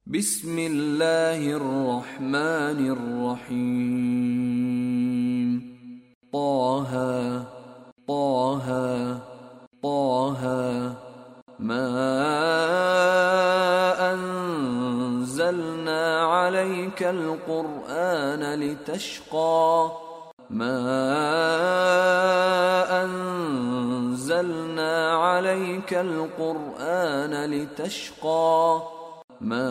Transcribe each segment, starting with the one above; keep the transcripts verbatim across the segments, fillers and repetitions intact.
بسم الله الرحمن الرحيم. طه طه طه ما أنزلنا عليك القرآن لتشقى ما أنزلنا عليك القرآن لتشقى ما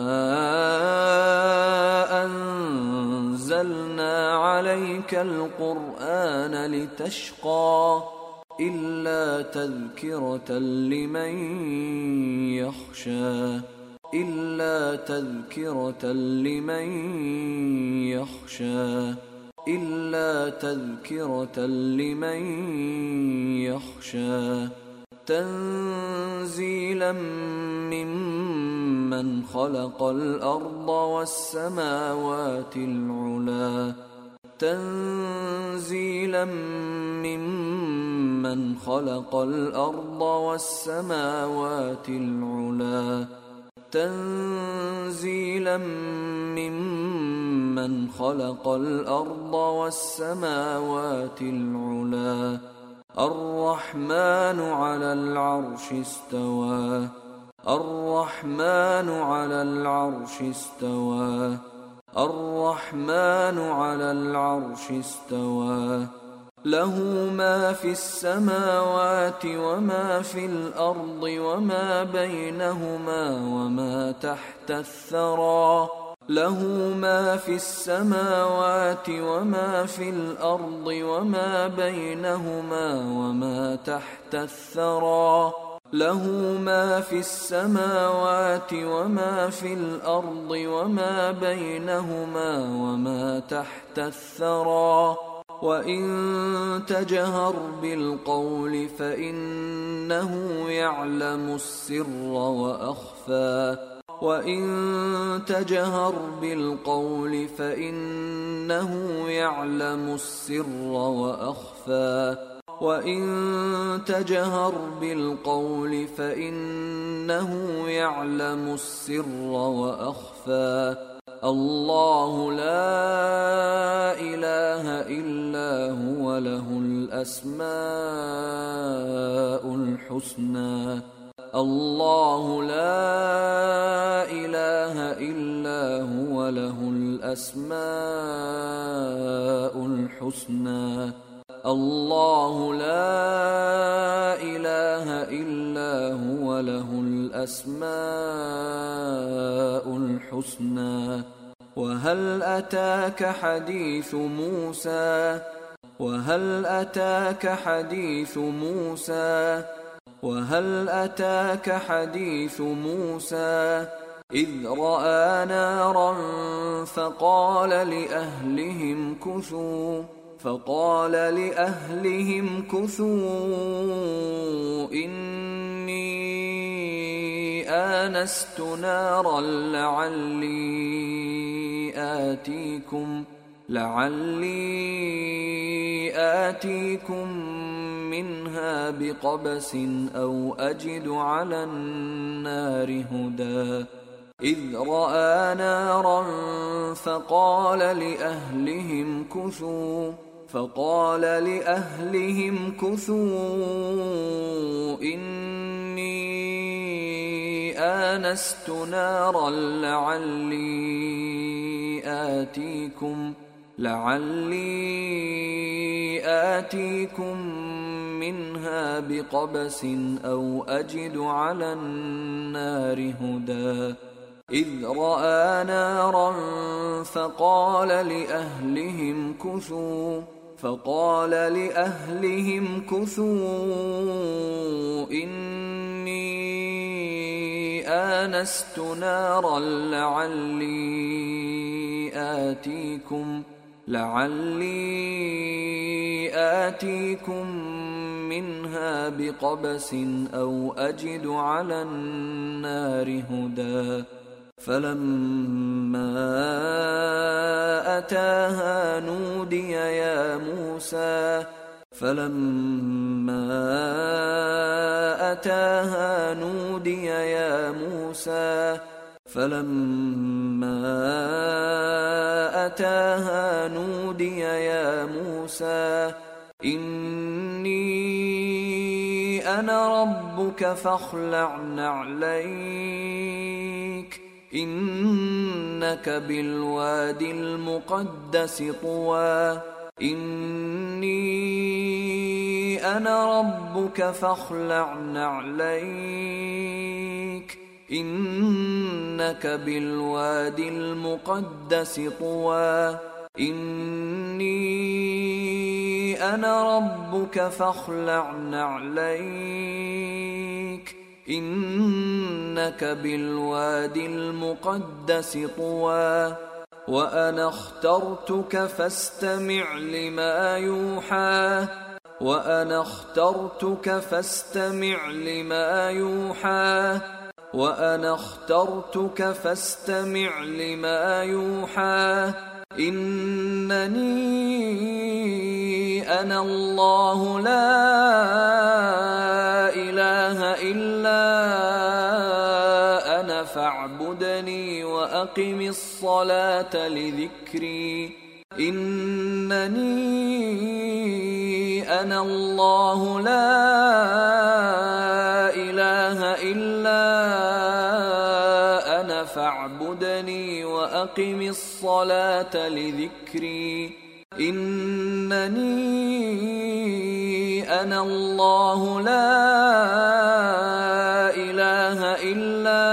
أنزلنا عليك القرآن لتشقى إلا تذكرة لمن يخشى إلا تذكرة لمن يخشى إلا تذكرة لمن يخشى تنزيلا ممن خلق الأرض والسماوات العلى تنزيلا ممن خلق الأرض والسماوات العلى تنزيلا ممن خلق الأرض والسماوات العلى الرحمن على العرش استوى الرحمن على العرش استوى الرحمن على العرش استوى له ما في السماوات وما في الأرض وما بينهما وما تحت الثرى له ما في السماوات وما في الأرض وما بينهما وما تحت الثرى له ما في السماوات وما في الأرض وما بينهما وما تحت الثرى وإن تجهر بالقول فإنه يعلم السر وأخفى وإن تجهر بالقول فإنه يعلم السر وأخفى وإن تجهر بالقول فإنه يعلم السر وأخفى الله لا إله إلا هو له الأسماء الحسنى الله لا إله إلا هو له الأسماء الحسنى الله لا إله إلا هو له الأسماء الحسنى وهل أتاك حديث موسى وهل أتاك حديث موسى وهل أتاك حديث موسى إذ رأى نارا فقال لأهلهم كثوا فقال لأهلهم كثوا إني آنست نارا لعلي آتيكم لعلي آتيكم منها بقبس أو أجد على النار هدى إذ رأى نارا فقال لأهلهم كثوا فقال لأهلهم كثوا إني آنست نارا لعلي آتيكم لعلي آتيكم منها بقبس أو أجد على النار هدى إذ رأى نارا فقال لأهلهم كثوا فقال لأهلهم كثوا إني آنست نارا لعلي آتيكم لعلي آتيكم منها بقبس أو أجد على النار هدى فلما أتاها نودي يا موسى فلما أتاها نودي يا موسى فلما أتاها نودي يا موسى إني أنا ربك فاخلع نعليك إنك بالوادي المقدس طوى إني أنا ربك فاخلع نعليك إنك بالوادي المقدس طوى إني أنا ربك فاخلع نعليك إنك بالوادي المقدس طوى وأنا اخترتك فاستمع لما يوحى وأنا اخترتك فاستمع لما يوحى وأنا اخترتك فاستمع لما يوحى إنني أنا الله لا إله إلا أنا فاعبدني وأقم الصلاة لذكري إنني أنا الله لا إله إلا أنا فاعبدني وأقم الصلاة لذكري إنني أنا الله لا إله إلا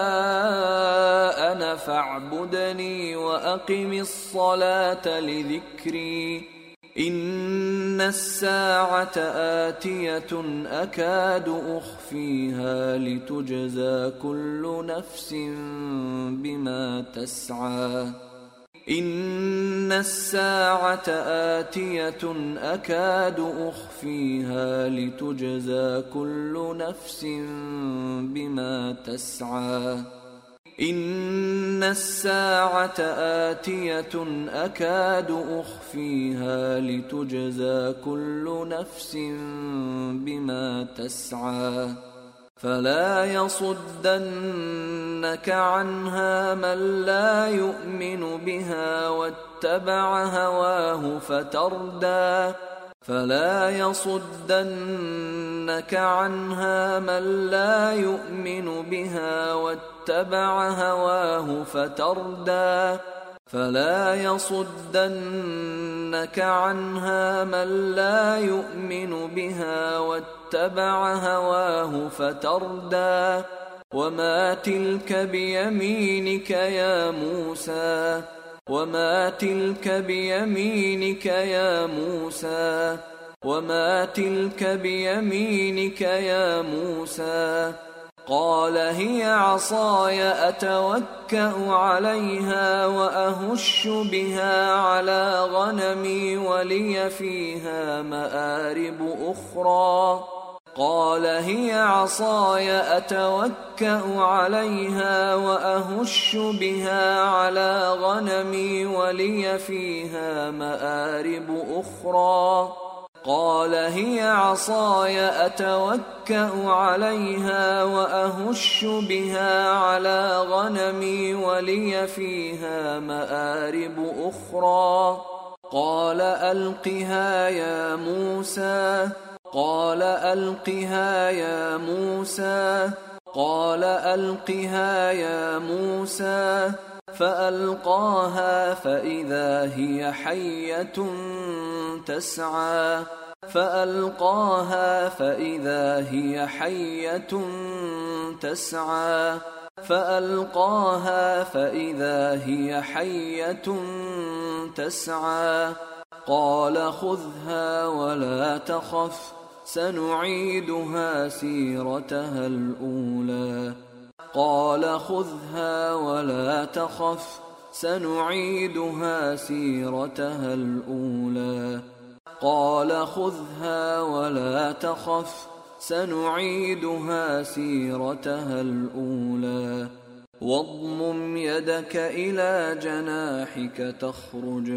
أنا فاعبدني وأقم الصلاة لذكري إن الساعة آتية أكاد أخفيها لتجزى كل نفس بما تسعى إن الساعة آتية أكاد أخفيها لتجزى كل نفس بما تسعى إن الساعة آتية أكاد أخفيها لتجزى كل نفس بما تسعى فلا يصدنك عنها من لا يؤمن بها واتبع هواه فتردى فلا يصدنك عنها من لا يؤمن بها واتبع هواه فتردى فلا يصدنك عنها من لا يؤمن بها واتبع هواه فتردى وما تلك بيمينك يا موسى وما تلك بيمينك يا موسى وما تلك بيمينك يا موسى قال هي عصاي أتوكأ عليها وأهش بها على غنمي ولي فيها مآرب أخرى قال هي عصاي أتوكأ عليها وأهش بها على غنمي ولي فيها مآرب أخرى قال هي عصاي أتوكأ عليها وأهش بها على غنمي ولي فيها مآرب أخرى قال ألقها يا موسى قال ألقها يا موسى قال ألقها يا موسى فألقاها فإذا هي حية تسعى فألقاها فإذا هي حية تسعى فألقاها فإذا هي حية تسعى قال خذها ولا تخف سنعيدها سيرتها الأولى قال خذها ولا تخف سنعيدها سيرتها الأولى قال خذها ولا تخف سنعيدها سيرتها الأولى واضمم يدك إلى جناحك تخرج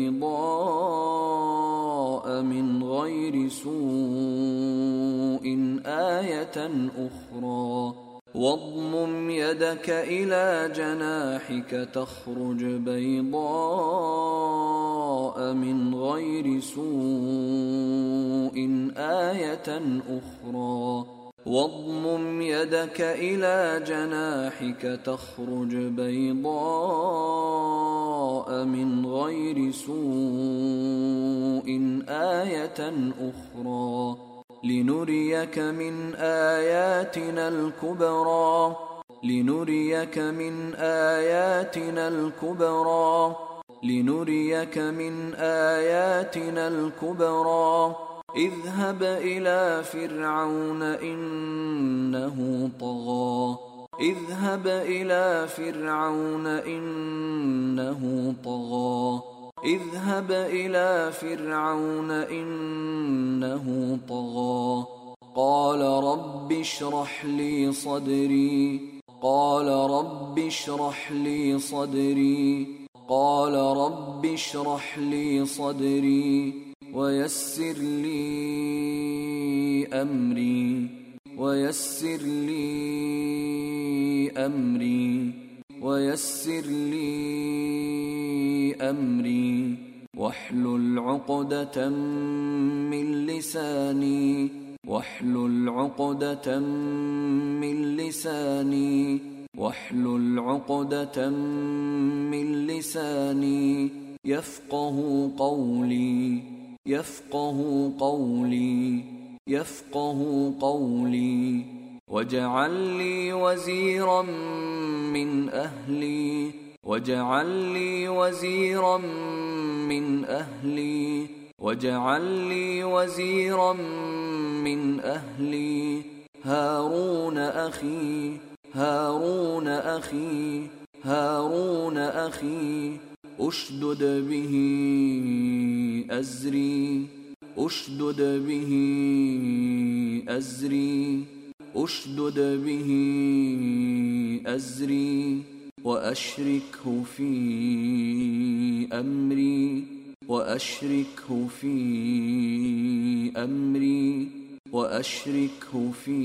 بيضاء من غير سوء آية أخرى واضمم يدك إلى جناحك تخرج بيضاء من غير سوء آية أخرى واضمم يدك إلى جناحك تخرج بيضاء من غير سوء آية أخرى لنريك من آياتنا الكبرى لنريك من آياتنا الكبرى لنريك من آياتنا الكبرى اذهب إلى فرعون إنه طغى اذهب إلى فرعون إنه طغى اذهب إلى فرعون إنه طغى قال رب اشرح لي صدري قال رب اشرح لي صدري قال رب اشرح لي صدري ويسر لي أمري ويسر لي أمري ويسر لي أمري واحلل عقدة من لساني واحلل عقدة من لساني واحلل عقدة من لساني يفقه قولي يفقه قولي يفقه قولي واجعل لي وزيرا من أهلي واجعل لي وزيرا من أهلي واجعل لي وزيرا من أهلي هارون أخي هارون أخي هارون أخي أشدد به أزري أشدد به أزري أشدد به أزري وأشركه في أمري وأشركه في أمري وأشركه في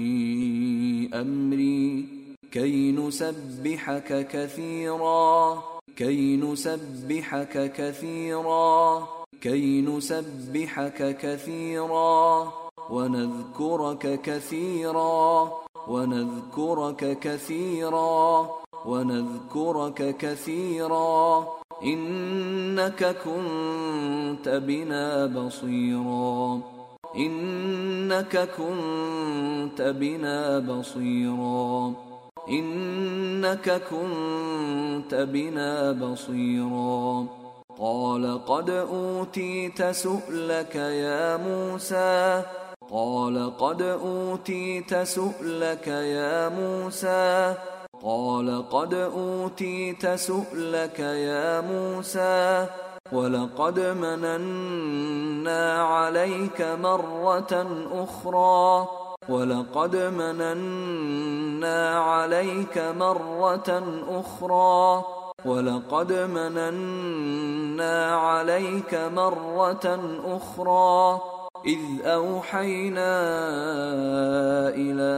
أمري كي نسبحك كثيرا كي نسبحك كثيرا كي نسبحك كثيرا ونذكرك كثيرا ونذكرك كثيرا ونذكرك كثيرا إنك كنت بنا بصيرا إنك كنت بنا بصيرا إنك كنت بنا بصيرا قال قد أوتيت سؤلك يا موسى قال قد أوتيت سؤلك يا موسى قال قد أوتيت سؤلك يا موسى ولقد مننا عليك مرة أخرى ولقد مننا عليك مرة أخرى ولقد مننا عليك مرة أخرى إذ أوحينا إلى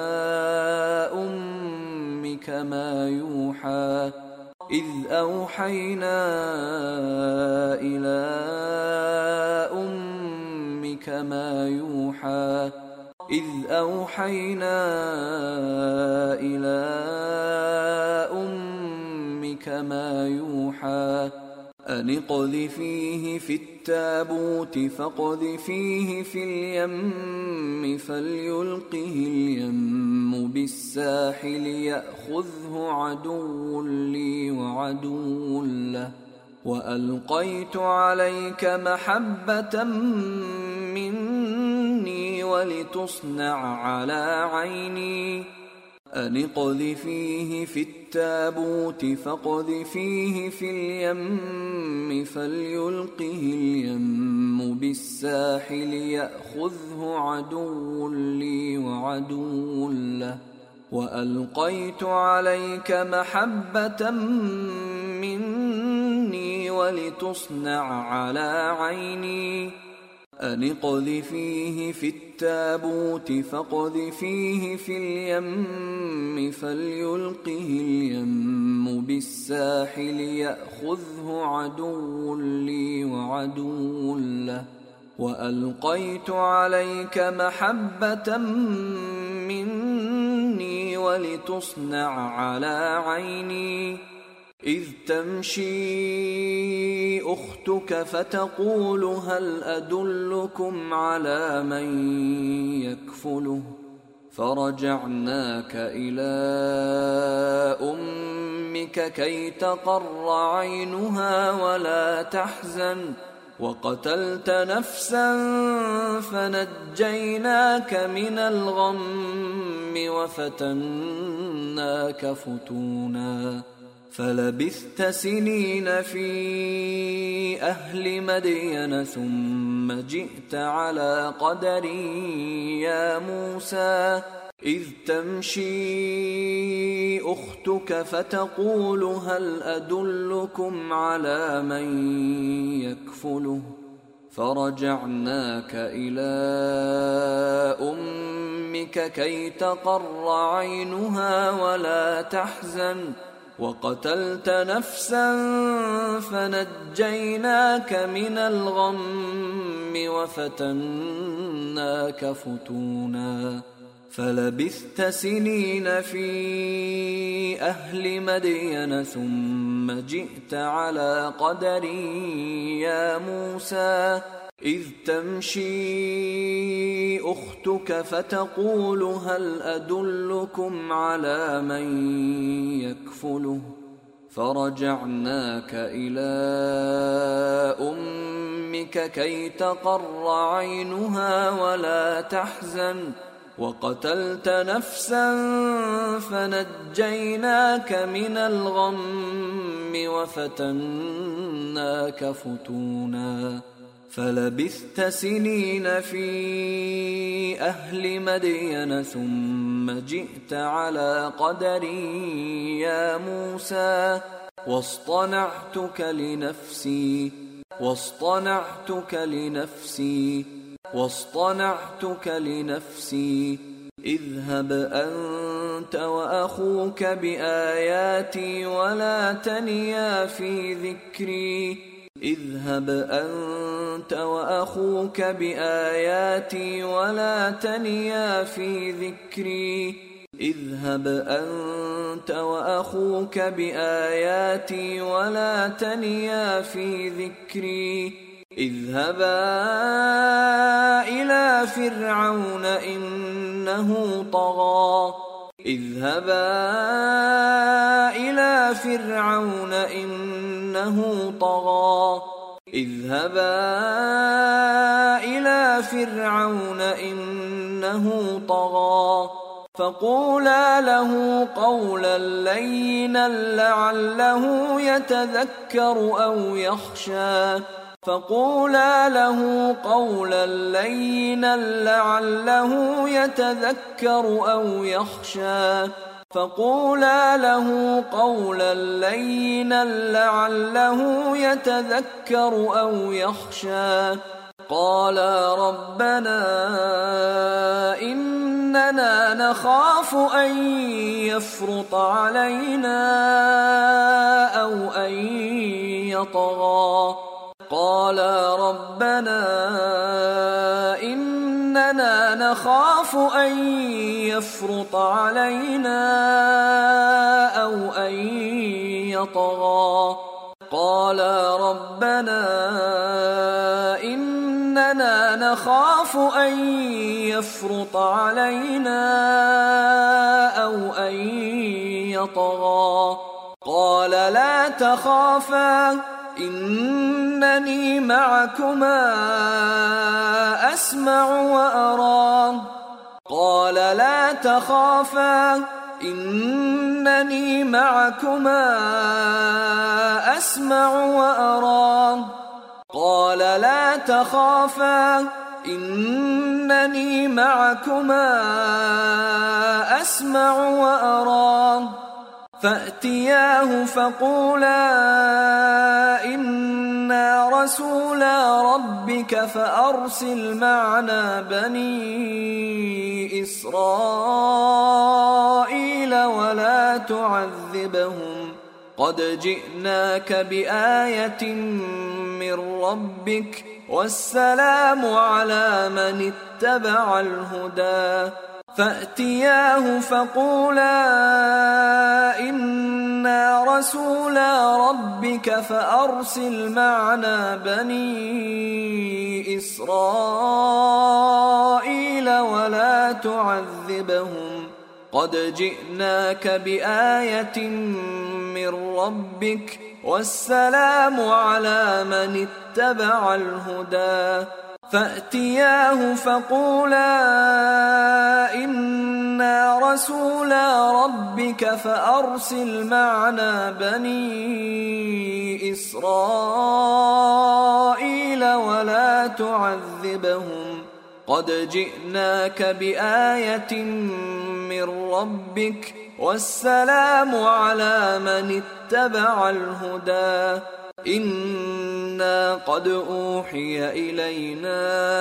أمك ما يوحى إذ أوحينا إلى أمك ما يوحى إذ أوحينا إلى أمك ما يوحى أن اقذفيه في التابوت فاقذفيه في اليم فليلقه اليم بالساحل يأخذه عدو لي وعدو له وألقيت عليك محبة مني ولتصنع على عيني أن اقذفيه في التابوت فاقذفيه في اليم فليلقه اليم بالساحل يأخذه عدو لي وعدو له وألقيت عليك محبة مني ولتصنع على عيني أن اقذفيه في التابوت فاقذفيه في اليم فليلقه اليم بالساحل يأخذه عدو لي وعدو له وألقيت عليك محبة مني ولتصنع على عيني إذ تمشي أختك فتقول هل أدلكم على من يكفله فرجعناك إلى أمك كي تقر عينها ولا تحزن وقتلت نفسا فنجيناك من الغم وفتناك فتونا فلبثت سنين في أهل مدين ثم جئت على قدر يا موسى إذ تمشي أختك فتقول هل أدلكم على من يكفله فرجعناك إلى أمك كي تقر عينها ولا تحزن وقتلت نفسا فنجيناك من الغم وفتناك فتونا فلبثت سنين في أهل مدين ثم جئت على قدر يا موسى إذ تمشي أختك فتقول هل أدلكم على من يكفله فرجعناك إلى أمك كي تقر عينها ولا تحزن وقتلت نفسا فنجيناك من الغم وفتناك فتونا فلبثت سنين في أهل مدين ثم جئت على قدر يا موسى واصطنعتك لنفسي واصطنعتك لنفسي واصطنعتك لنفسي اذهب أنت وأخوك بآياتي ولا تنيا في ذكري اذهب أنت وأخوك بآياتي ولا تنيا في ذكري اذهب أنت وأخوك بآياتي ولا تنيا في ذكري اذهبا إلى فرعون إنه طغى اذهبا إلى فرعون إنه طغى اذهبا إلى فرعون إنه طغى فقولا له قولا لينا لعله يتذكر أو يخشى فقولا له قولا لينا لعله يتذكر أو يخشى فقولا له قولا لينا لعله يتذكر أو يخشى قالا ربنا إننا نخاف أن يفرط علينا أو أن يطغى قالا ربنا إننا نخاف أن يفرط علينا أو أن يطغى قالا ربنا إننا نخاف أن يفرط علينا أو أن يطغى قال لا تخافا إنني معكما أسمع وأرى قال لا تخافا إنني معكما أسمع وأرى قال لا تخافا إنني معكما أسمع وأرى فأتياه فقولا إنا رسولا ربك فأرسل معنا بني إسرائيل ولا تعذبهم قد جئناك بآية من ربك والسلام على من اتبع الهدى فأتياه فقولا إنا رسولا ربك فأرسل معنا بني إسرائيل ولا تعذبهم قد جئناك بآية من ربك والسلام على من اتبع الهدى فأتياه فقولا إنا رسولا ربك فأرسل معنا بني إسرائيل ولا تعذبهم قد جئناك بآية من ربك والسلام على من اتبع الهدى إنا قد أوحي إلينا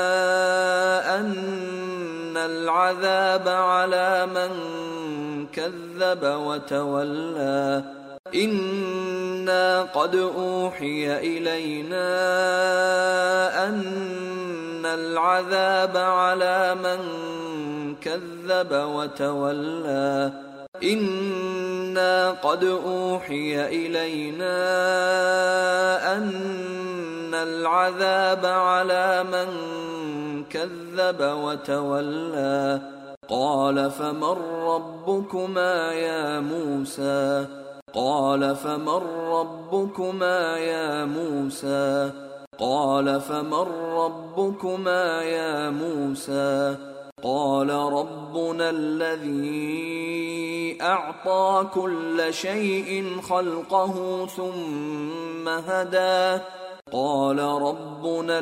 أن العذاب على من كذب وتولى إنا قد أوحي إلينا أن العذاب على من كذب وتولى إنا قد أوحي إلينا أن العذاب على من كذب وتولى قال فمن ربكما يا موسى قال فمن ربكما يا موسى قال فمن ربكما يا موسى قال ربنا الذي أعطى كل شيء خلقه ثم هدى قال ربنا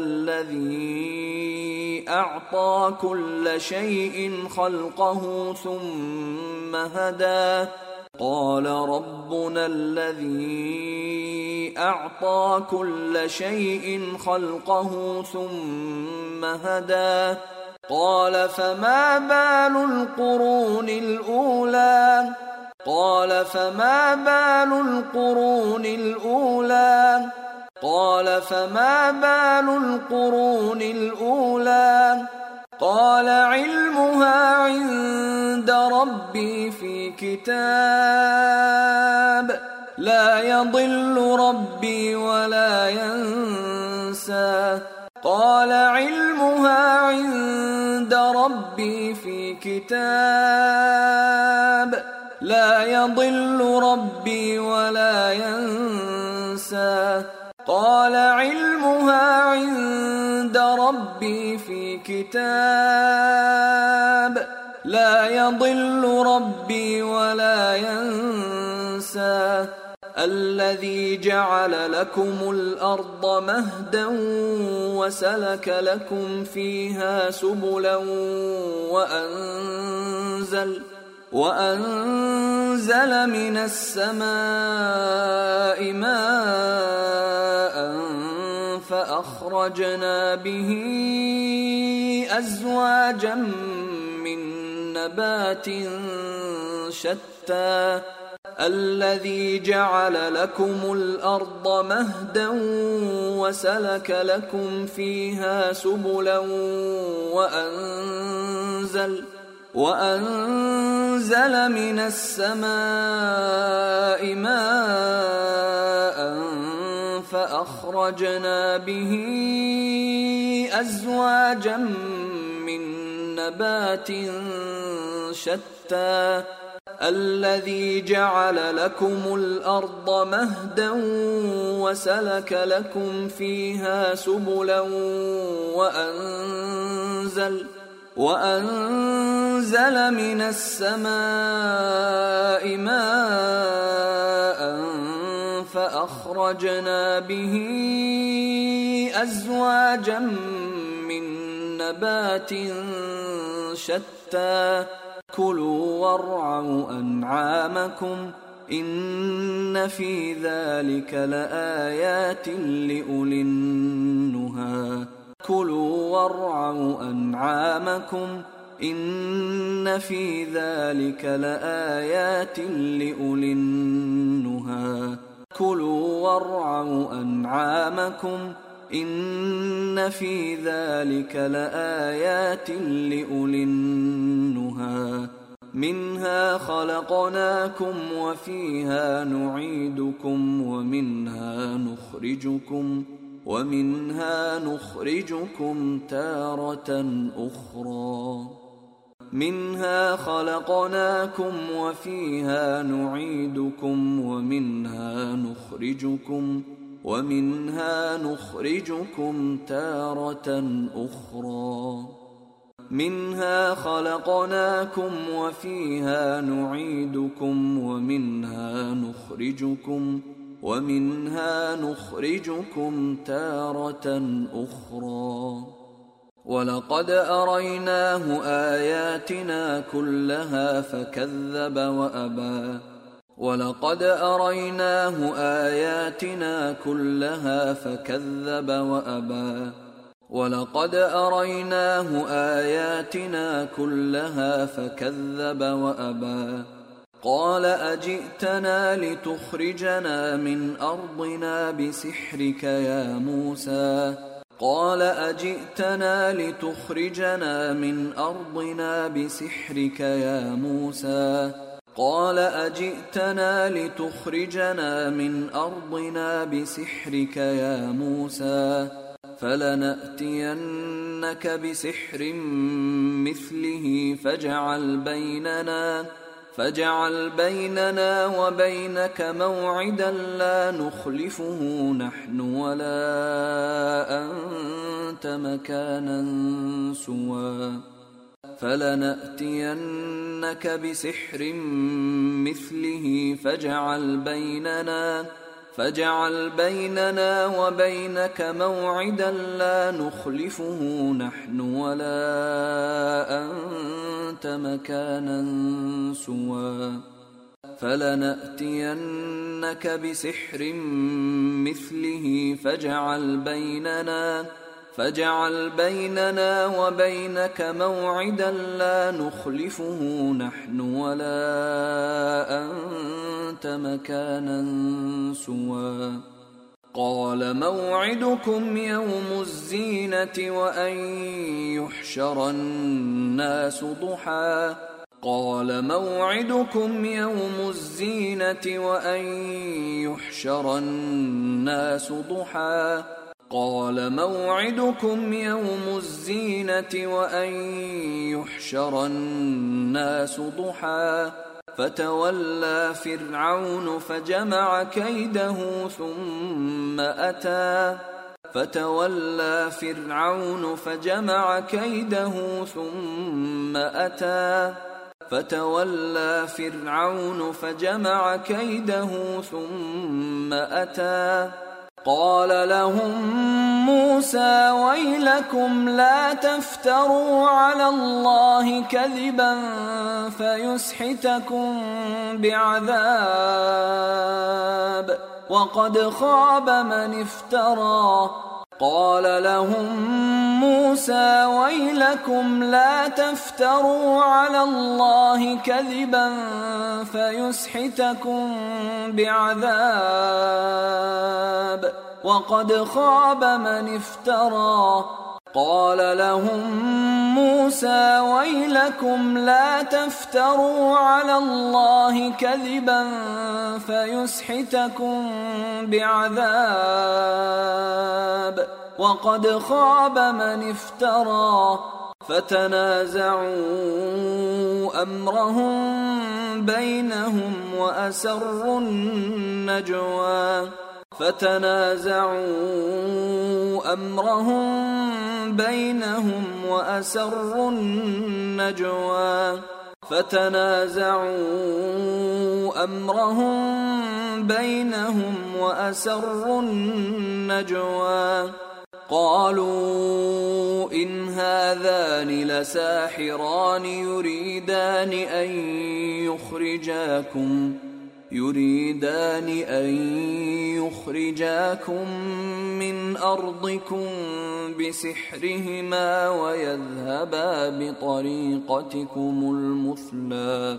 الذي أعطى كل شيء خلقه ثم هدى قال ربنا الذي أعطى كل شيء خلقه ثم هدى قال فما بال القرون الأولى قال فما بال القرون الأولى قال فما بال القرون الأولى قال علمها عند ربي في كتاب لا يضل ربي ولا ينسى قال علمها عند ربي في كتاب لا يضل ربي ولا ينسى قال علمها عند ربي في كتاب لا يضل ربي ولا ينسى الذي جعل لكم الأرض مهدا وسلك لكم فيها سبلا وأنزل وأنزل من السماء ماء فأخرجنا به أزواجا من نبات شتى الذي جعل لكم الأرض مهدا وسلك لكم فيها سبلا وأنزل وأنزل من السماء ماء فأخرجنا به أزواجا من نبات شتى الذي جعل لكم الأرض مهدا وسلك لكم فيها سبلا وأنزل وأنزل من السماء ماء فأخرجنا به أزواجا من نبات شتى كلوا وارعوا أنعامكم إن في ذلك لآيات لأولي النهى كلوا وارعوا أنعامكم إن في ذلك لآيات لأولي النهى كلوا وارعوا أنعامكم إن في ذلك لآيات لأولي النهى منها خلقناكم وفيها نعيدكم ومنها نخرجكم ومنها نخرجكم تارة أخرى منها خلقناكم وفيها نعيدكم ومنها نخرجكم ومنها نخرجكم تارة أخرى منها خلقناكم وفيها نعيدكم ومنها نخرجكم ومنها نخرجكم تارة أخرى ولقد أريناه آياتنا كلها فكذب وأبى ولقد أريناه آياتنا كلها فكذب وأبى ولقد أريناه آياتنا كلها فكذب وأبى قال أجئتنا لتخرجنا من أرضنا بسحرك يا موسى قال أجئتنا لتخرجنا من أرضنا بسحرك يا موسى قال أجئتنا لتخرجنا من أرضنا بسحرك يا موسى فلنأتينك بسحر مثله فاجعل بيننا فاجعل بيننا وبينك موعدا لا نخلفه نحن ولا أنت مكانا سوى فلنأتينك بسحر مثله فاجعل بيننا فاجعل بيننا وبينك موعدا لا نخلفه نحن ولا أنت مكانا سوى فلنأتينك بسحر مثله فاجعل بيننا فاجعل بيننا وبينك موعدا لا نخلفه نحن ولا أنت مكانا سوى قال موعدكم يوم الزينة وأن يحشر الناس ضحى قال موعدكم يوم الزينة وأن يحشر الناس ضحى قال موعدكم يوم الزينة وأن يحشر الناس ضحى فتولى فرعون فجمع كيده ثم أتى فتولى فرعون فجمع كيده ثم أتى فتولى فرعون فجمع كيده ثم أتى قال لهم موسى ويلكم لا تفتروا على الله كذبا فيسحتكم بعذاب وقد خاب من افترى قال لهم موسى ويلكم لا تفتروا على الله كذبا فيسحتكم بعذاب وقد خاب من افترى قال لهم موسى ويلكم لا تفتروا على الله كذبا فيسحتكم بعذاب وقد خاب من افترى فتنازعوا أمرهم بينهم وأسروا النجوى فتنازعوا أمرهم بينهم وأسروا النجوى فتنازعوا أمرهم بينهم وأسروا النجوى قالوا إن هذان لساحران يريدان أن يخرجاكم يريدان أن يخرجاكم من أرضكم بسحرهما ويذهبا بطريقتكم المثلى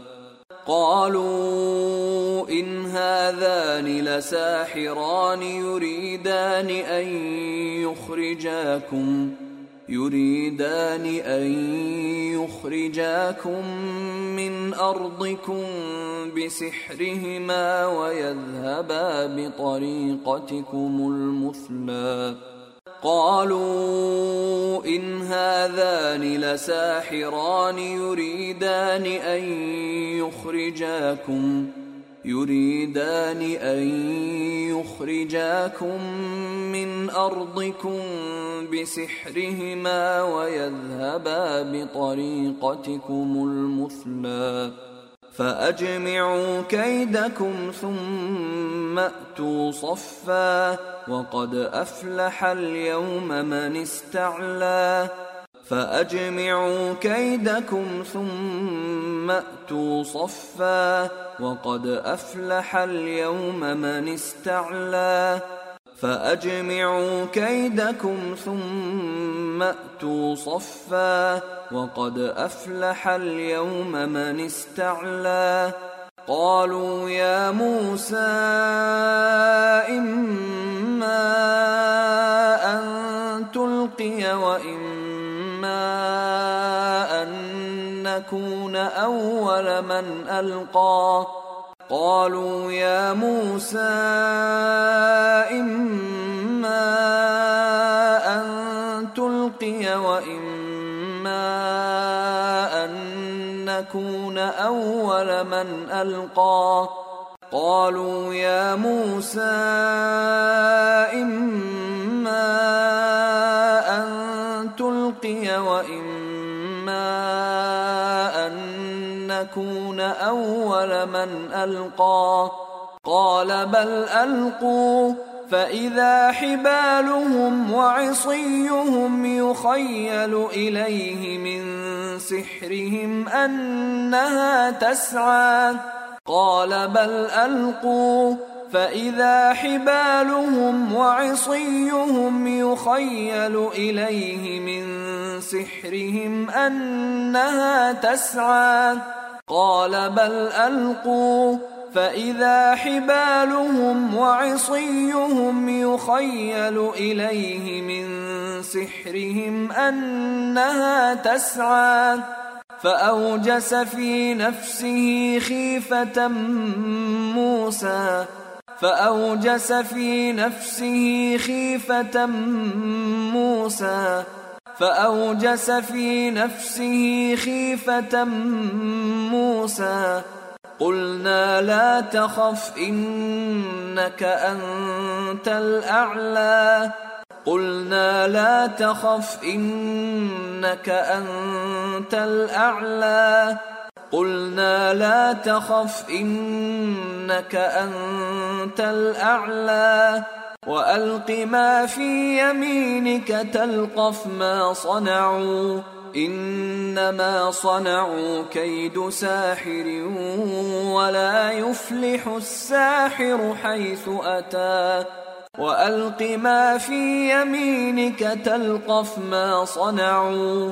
قالوا إن هذان لساحران يريدان أن يخرجاكم يريدان أن يخرجاكم من أرضكم بسحرهما ويذهبا بطريقتكم المثلى قالوا إن هذان لساحران يريدان أن يخرجاكم يريدان أن يخرجاكم من أرضكم بسحرهما ويذهبا بطريقتكم المثلى فأجمعوا كيدكم ثم أتوا صفا وقد أفلح اليوم من استعلى فأجمعوا كيدكم ثم أتوا صفا وقد أفلح اليوم من استعلى فأجمعوا كيدكم ثم أتوا صفا وقد أفلح اليوم من استعلى قالوا يا موسى إما أن تلقي وإما أن نكون أول من ألقى قالوا يا موسى إما أن تلقي وإما أن نكون أول من ألقى قالوا يا موسى إما أن تلقي وإما أن نكون أول من ألقى قال بل ألقوا فإذا حبالهم وعصيهم يخيل إليه من سحرهم أنها تسعى قال بل ألقوا فإذا حبالهم وعصيهم يخيل إليه من سحرهم أنها تسعى قال بل ألقوا فإذا حبالهم وعصيهم يخيل إليه من سحرهم أنها تسعى فأوجس في نفسه خيفة موسى فأوجس في نفسه خيفة موسى فأوجس في نفسه خيفة موسى قلنا لا تخف إنك أنت الأعلى قلنا لا تخف إنك أنت الأعلى قلنا لا تخف إنك أنت الأعلى وألق ما في يمينك تلقف ما صنعوا إنما صنعوا كيد ساحر ولا يفلح الساحر حيث أتى وألق ما في يمينك تلقف ما صنعوا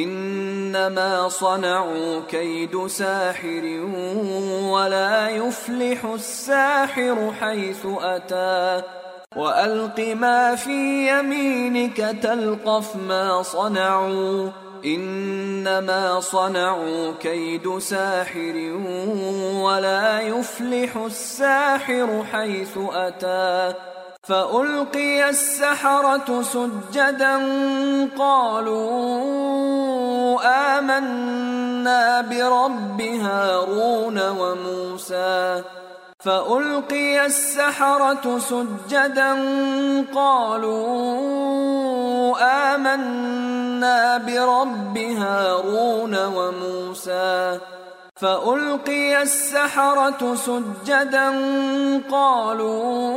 إنما صنعوا كيد ساحر ولا يفلح الساحر حيث أتى وألق ما في يمينك تلقف ما صنعوا إنما صنعوا كيد ساحر ولا يفلح الساحر حيث أتى فألقي السحرة سجدا قالوا آمنا برب هارون وموسى فألقي السحرة سجدا قالوا آمنا برب هارون وموسى فألقي السحرة سجدا قالوا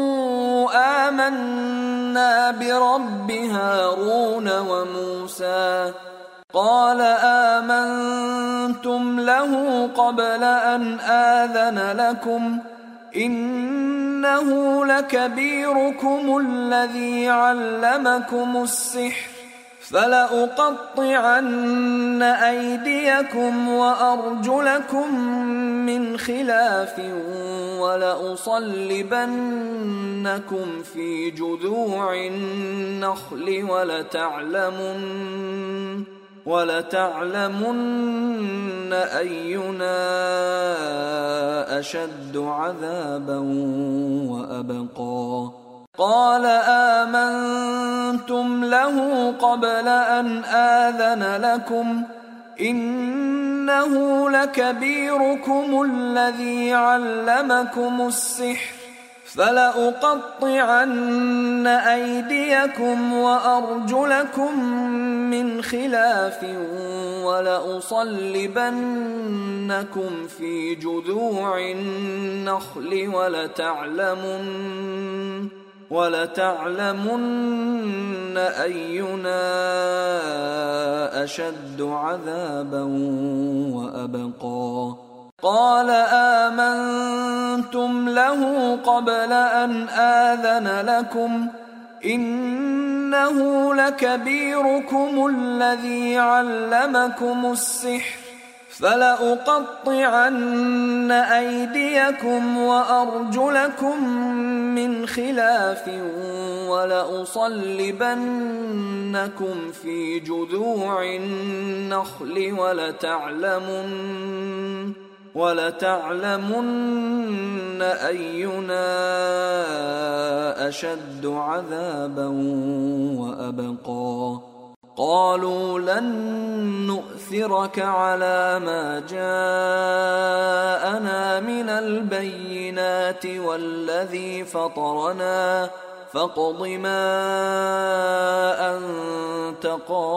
آمنا برب هارون وموسى قال آمنتم له قبل أن آذن لكم إنه لكبيركم الذي علمكم السحر فلأقطعن أيديكم وأرجلكم من خلاف ولأصلبنكم في جذوع النخل ولتعلمن ولتعلمن أينا أشد عذابا وأبقى. قال آمنتم له قبل أن آذن لكم إنه لكبيركم الذي علمكم السحر فلأقطعن أيديكم وأرجلكم من خلاف ولأصلبنكم في جذوع النخل ولتعلمن ولتعلمن أينا أشد عذابا وأبقى. قال آمنتم له قبل أن آذن لكم إنه لكبيركم الذي علمكم السحر فلأقطعن أيديكم وأرجلكم من خلاف ولأصلبنكم في جذوع النخل ولتعلمن ولتعلمن أينا أشد عذابا وأبقى. قالوا لن نؤثرك على ما جاءنا من البينات والذي فطرنا فاقض ما أنت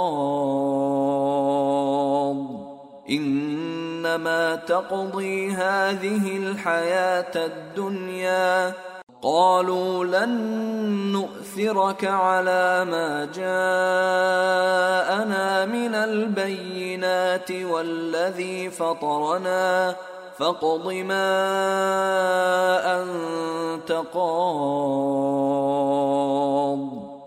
قاض إنما تقضي هذه الحياة الدنيا. قالوا لن نؤثرك على ما جاءنا من البينات والذي فطرنا فاقض ما أنت قاض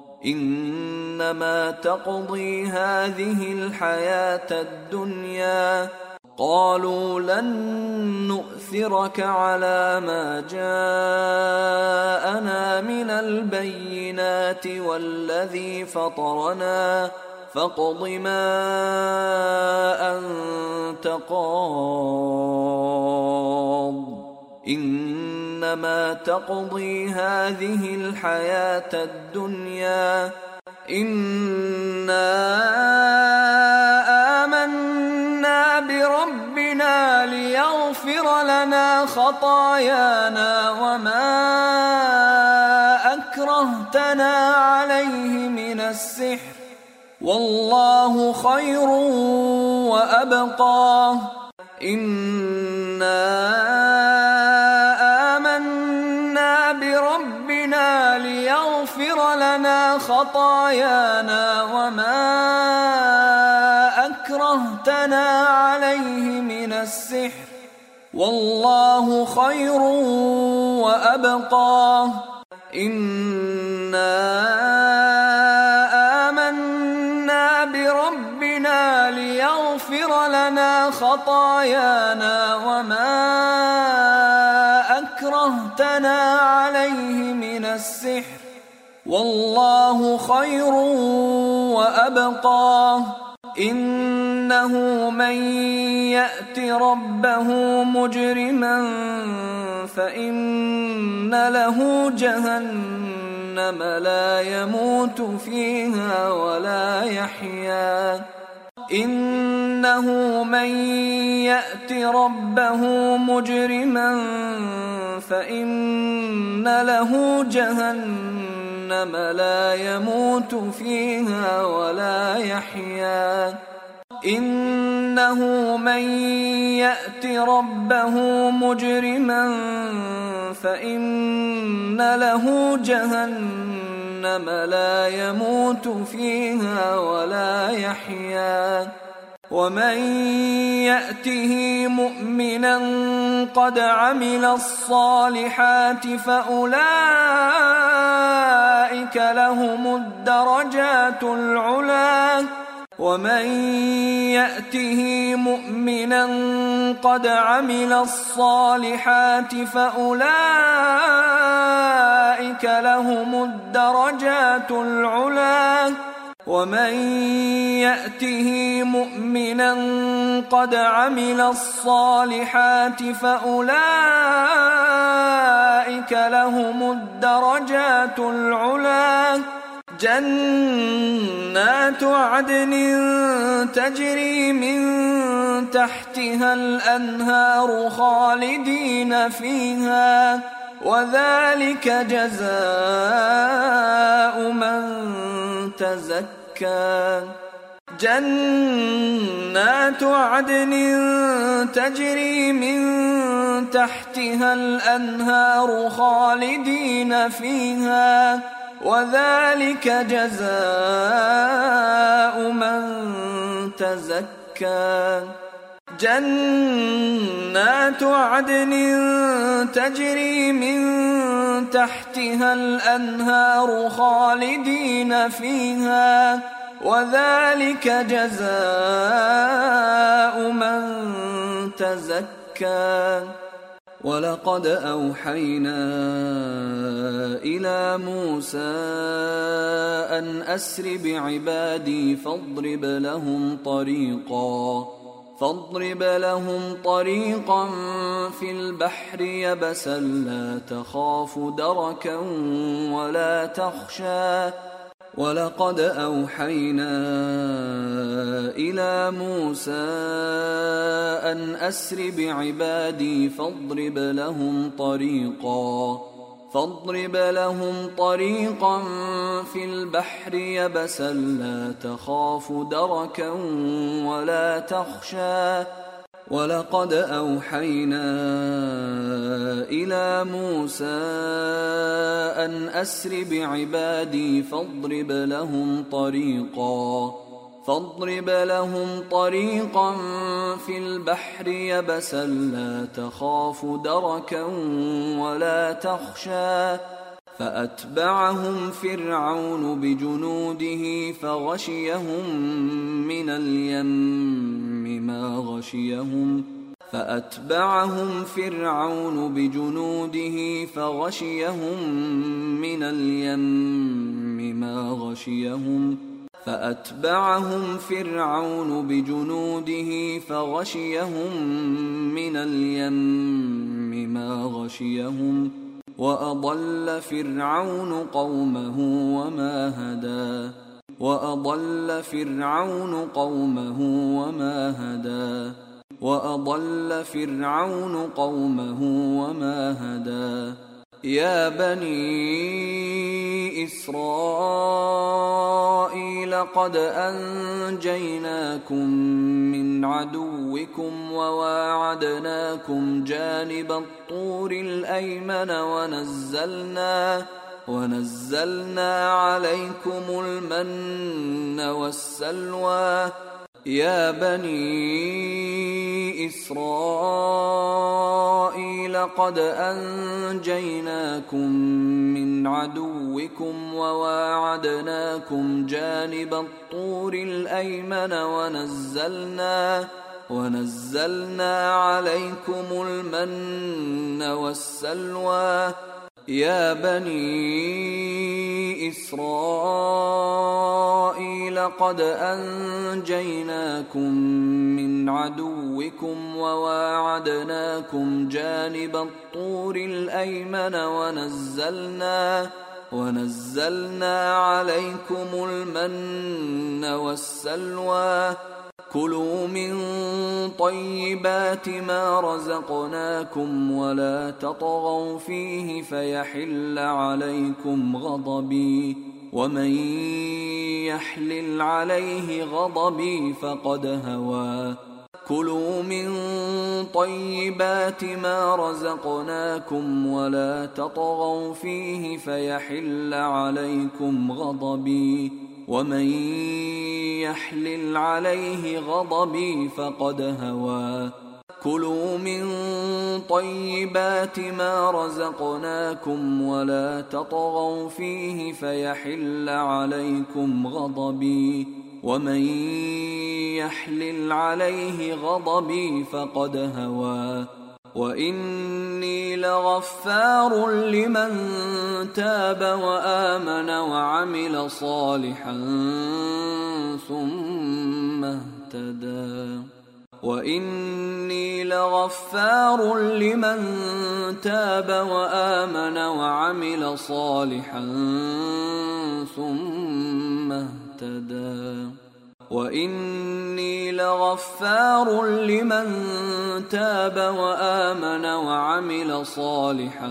إنما تقضي هذه الحياة الدنيا. قالوا لن نؤثرك على ما جاءنا من البينات والذي فطرنا فاقض ما أنت قاض إنما تقضي هذه الحياة الدنيا. إنا آمنا بربنا ليغفر لنا خطايانا وما أكرهتنا عليه من السحر والله خير وأبقى. إنا آمنا بربنا ليغفر لنا خطايانا وما أكرهتنا عليه من السحر والله خير وأبقى. إنا آمنا بربنا ليغفر لنا خطايانا وما أكرهتنا عليه من السحر والله خير وأبقى. إنه من يأت ربه مجرما فإن له جهنم لا يموت فيها ولا يحيا. إنه من يأت ربه مجرما فإن له جهنم لا يموت فيها ولا يحيا. إنه من يأت ربه مجرما فإن له جهنم لا يموت فيها ولا يحيا. ومن يأته مؤمنا قد عمل الصالحات فأولئك لهم الدرجات العلى ومن يأته مؤمنا قد عمل الصالحات فأولئك لهم الدرجات العلى ومن يأته مؤمنا قد عمل الصالحات فأولئك لهم الدرجات العلى جنات عدن تجري من تحتها الأنهار خالدين فيها وذلك جزاء من تزكى جنات عدن تجري من تحتها الأنهار خالدين فيها وذلك جزاء من تزكى جنات عدن تجري من تحتها الأنهار خالدين فيها وذلك جزاء من تزكى ولقد أوحينا إلى موسى أن أسر بعبادي فاضرب لهم طريقا فاضرب لهم طريقا في البحر يبسا لا تخاف دركا ولا تخشى ولقد أوحينا إلى موسى أن أسر بعبادي فاضرب لهم طريقا فاضرب لهم طريقا في البحر يبسا لا تخاف دركا ولا تخشى ولقد أوحينا إلى موسى أن أسر بعبادي فاضرب لهم طريقا فاضرب لهم طريقا في البحر يبسا لا تخاف دركا ولا تخشى فأتبعهم فرعون بجنوده فغشيهم من اليم ما غشيهم فأتبعهم فرعون بجنوده فغشيهم من اليم ما غشيهم فأتبعهم فرعون بجنوده فغشيهم من اليم ما غشيهم وأضل فرعون قومه وما هدى وأضل فرعون قومه وما هدى وأضل فرعون قومه وما هدى يا بني إسرائيل قد أنجيناكم من عدوكم وواعدناكم جانب الطور الأيمن ونزلنا ونزلنا عليكم المن والسلوى يا بني إسرائيل قد أنجيناكم من عدوكم وواعدناكم جانب الطور الأيمن ونزلنا ونزلنا عليكم المن والسلوى يا بني إسرائيل قد أنجيناكم من عدوكم وواعدناكم جانب الطور الأيمن ونزلنا ونزلنا عليكم المن والسلوى كلوا من طيبات ما رزقناكم ولا تطغوا فيه فيحل عليكم غضبي ومن يحلل عليه غضبي فقد هوى كلوا من طيبات ما رزقناكم ولا تطغوا فيه فيحل عليكم غضبي ومن يحلل عليه غضبي فقد هوى كلوا من طيبات ما رزقناكم ولا تطغوا فيه فيحل عليكم غضبي ومن يحلل عليه غضبي فقد هوى وإني لغفار لمن تاب وآمن وعمل صالحا ثم اهتدى وإني لغفار لمن تاب وآمن وعمل صالحا ثم اهتدى وإني لغفار لمن تاب وآمن وعمل صالحا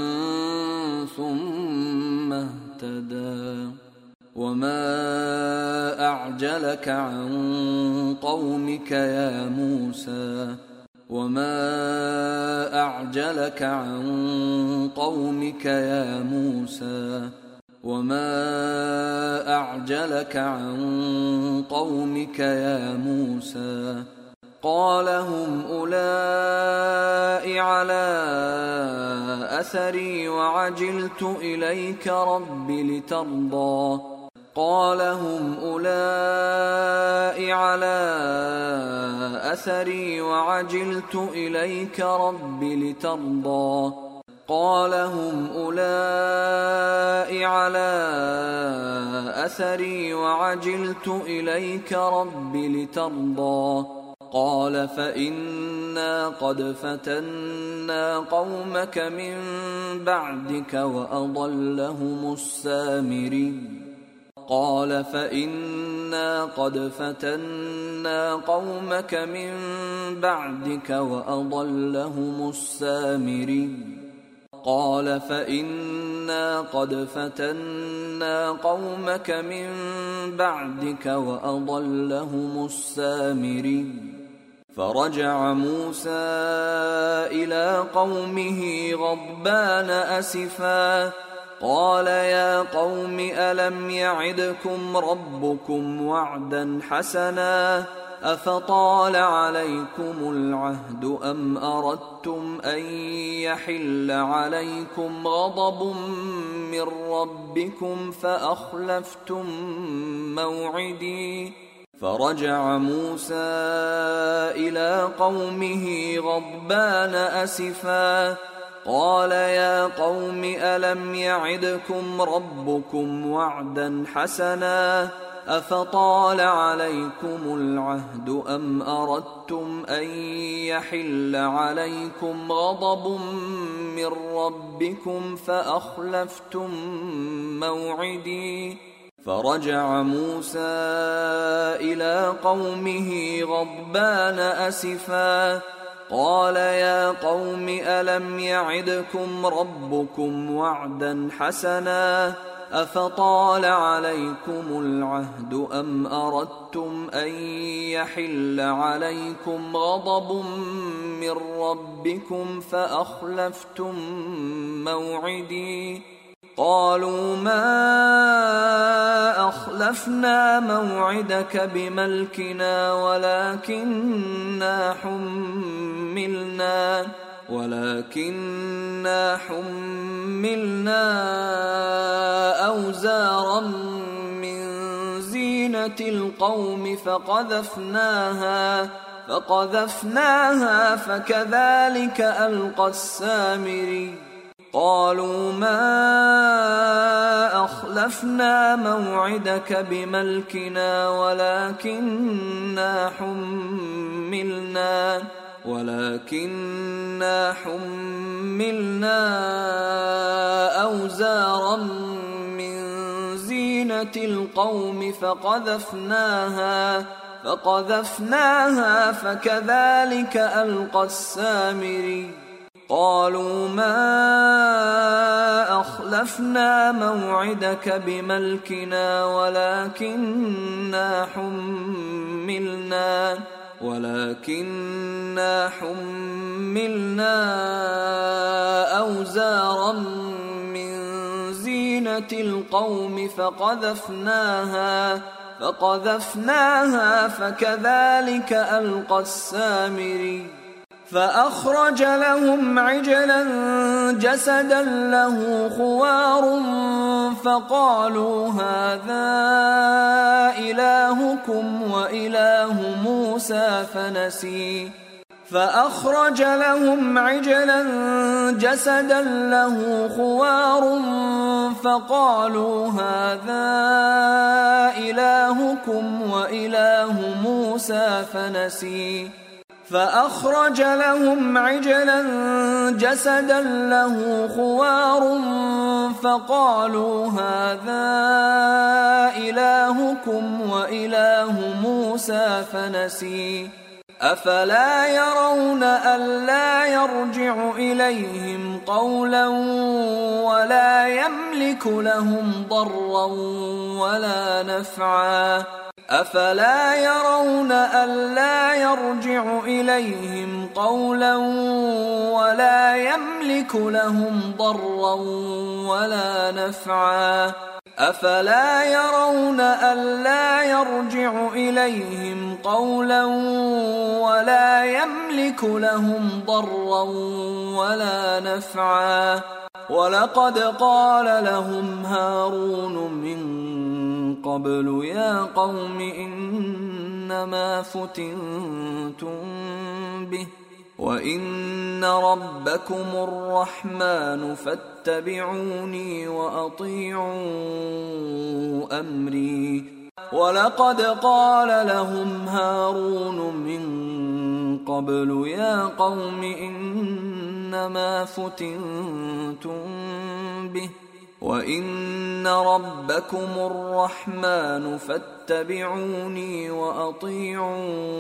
ثم اهتدى وما أعجلك عن قومك يا موسى وما أعجلك عن قومك يا موسى وما أعجلك عن قومك يا موسى قال هم أولئك على أثري وعجلت إليك رب لترضى قال هم أولئك على أثري وعجلت إليك رب لترضى قال هم أولئك على أثري وعجلت إليك رب لترضى قال فإنا قد فتنا قومك من بعدك وأضلهم السامري قال فإنا قد فتنا قومك من بعدك وأضلهم السامري قال فإنا قد فتنا قومك من بعدك وأضلهم السامري فرجع موسى إلى قومه غضبان أسفا قال يا قوم ألم يعدكم ربكم وعدا حسنا أفطال عليكم العهد أم أردتم أن يحل عليكم غضب من ربكم فأخلفتم موعدي فرجع موسى إلى قومه غضبان أسفا قال يا قوم ألم يعدكم ربكم وعدا حسنا أفطال عليكم العهد أم أردتم أن يحل عليكم غضب من ربكم فأخلفتم موعدي فرجع موسى إلى قومه غضبان أسفا قال يا قوم ألم يعدكم ربكم وعدا حسنا أفطال عليكم العهد أم أردتم أن يحل عليكم غضب من ربكم فأخلفتم موعدي قالوا ما أخلفنا موعدك بملكنا ولكننا حملنا ولكننا حملنا أوزارا من زينة القوم فقذفناها فقذفناها فكذلك ألقى السامري قالوا ما أخلفنا موعدك بملكنا ولكننا حملنا ولكننا حملنا أوزارا من زينة القوم فقذفناها فقذفناها فكذلك ألقى السامري قالوا ما أخلفنا موعدك بملكنا ولكننا حملنا ولكننا حملنا أوزارا من زينة زينة القوم فقذفناها فقذفناها فكذلك ألقى السامري فأخرج لهم عجلا جسدا له خوار فقالوا هذا إلهكم وإله موسى فنسي فأخرج لهم عجلا جسدا له خوار فقالوا هذا إلهكم وإله موسى فنسي فأخرج لهم عجلا جسدا له خوار فقالوا هذا إلهكم وإله موسى فنسي أفلا يرون ألا يرجع إليهم قولا ولا يملك لهم ضرا ولا نفعا أفلا يرون ألا يرجع إليهم قولا ولا يملك لهم ضرا ولا نفعا أفلا يرون ألا يرجع إليهم قولا ولا يملك لهم ضرا ولا نفعا ولقد قال لهم هارون من قبل يا قوم إنما فتنتم به وإن ربكم الرحمن فاتبعوني وأطيعوا أمري ولقد قال لهم هارون من قبل يا قوم إنما فتنتم به وإن ربكم الرحمن فاتبعوني وأطيعوا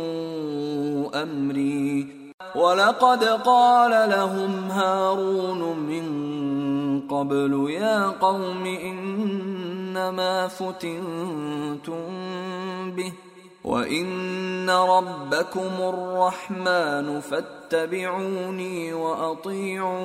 أمري ولقد قال لهم هارون من قبل يا قوم إنما فتنتم به وإن ربكم الرحمن فاتبعوني وأطيعوا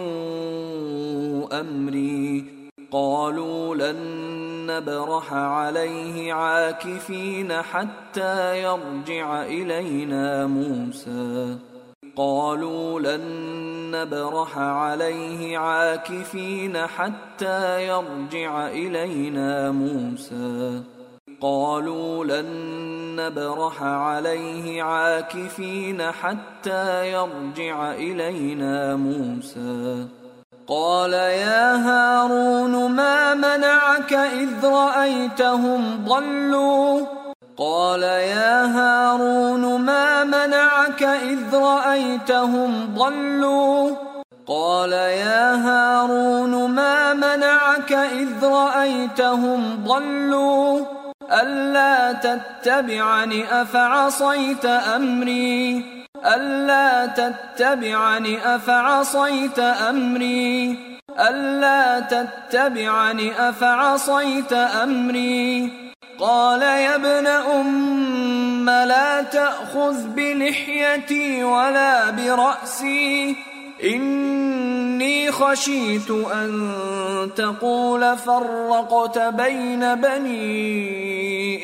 أمري قالوا لن نبرح عليه عاكفين حتى يرجع إلينا موسى قالوا لن نبرح عليه عاكفين حتى يرجع إلينا موسى قالوا لن نبرح عليه عاكفين حتى يرجع إلينا موسى قال يا هارون ما منعك إذ رأيتهم ضلوا قال يا هارون ما منعك إذ رأيتهم ضلوا قال يا هارون ما منعك إذ رأيتهم ضلوا ألا تتبعني أفعصيت أمري ألا تتبعني أفعصيت أمري ألا تتبعني أفعصيت أمري قال يا ابن أم لا تأخذ بلحيتي ولا برأسي إني خشيت أن تقول فرقت بين بني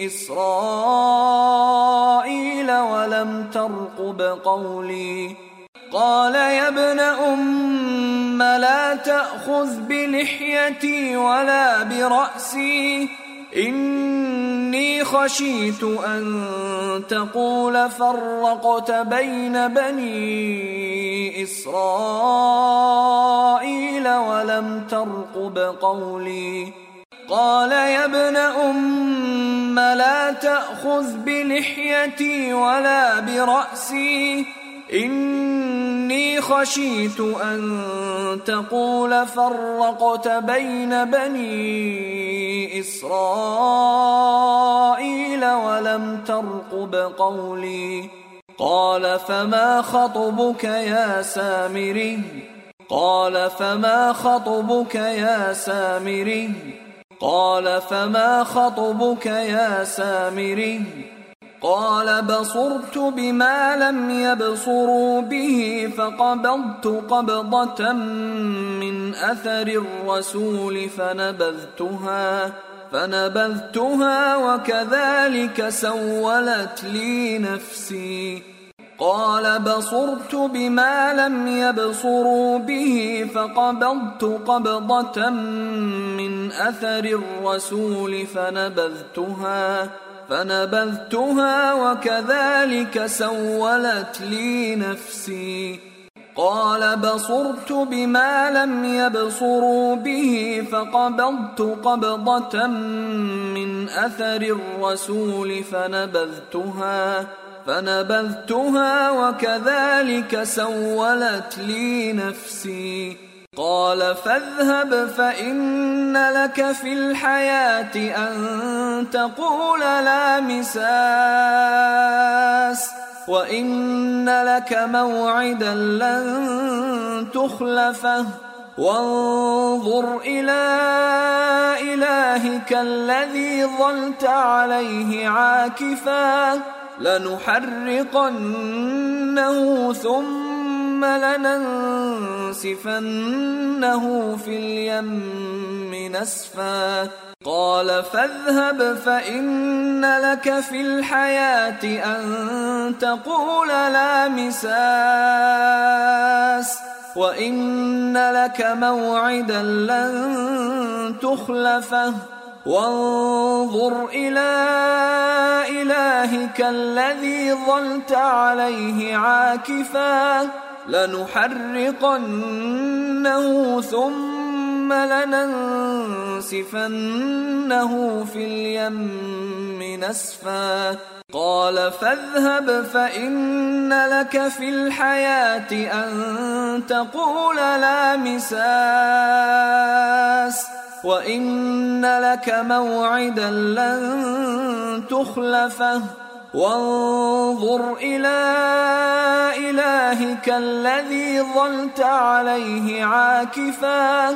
إسرائيل ولم ترقب قولي قال يا ابن أم لا تأخذ بلحيتي ولا برأسي إني خشيت أن تقول فرقت بين بني إسرائيل ولم ترقب قولي قال يا ابن أم لا تأخذ بلحيتي ولا برأسي إني خشيت أن تقول فرقت بين بني إسرائيل ولم ترقب قولي قال فما خطبك يا سامري قال فما خطبك يا سامري قال فما خطبك يا سامري قال بصرت بما لم يبصروا به فقبضت قبضة من أثر الرسول فنبذتها فنبذتها وكذلك سولت لي نفسي. قال بصرت بما لم يبصروا به فقبضت قبضة من أثر الرسول فنبذتها فنبذتها وكذلك سولت لي نفسي. قال بصرت بما لم يبصروا به فقبضت قبضة من أثر الرسول فنبذتها فنبذتها وكذلك سولت لي نفسي. قال فاذهب فإن لك في الحياة أن تقول لا مساس وإن لك موعدا لن تخلفه وانظر إلى إلهك الذي ظلت عليه عاكفا لنحرقنه ثم لننسفنه في اليم نسفا. قال فاذهب فإن لك في الحياة أن تقول لا مساس وإن لك موعدا لن تخلفه وانظر إلى إلهك الذي ظلت عليه عاكفا لنحرقنه ثم لننسفنه في اليم نسفا. قال فاذهب فإن لك في الحياة أن تقول لا مساس وإن لك موعدا لن تخلفه وانظر إلى إلهك الذي ظلت عليه عاكفا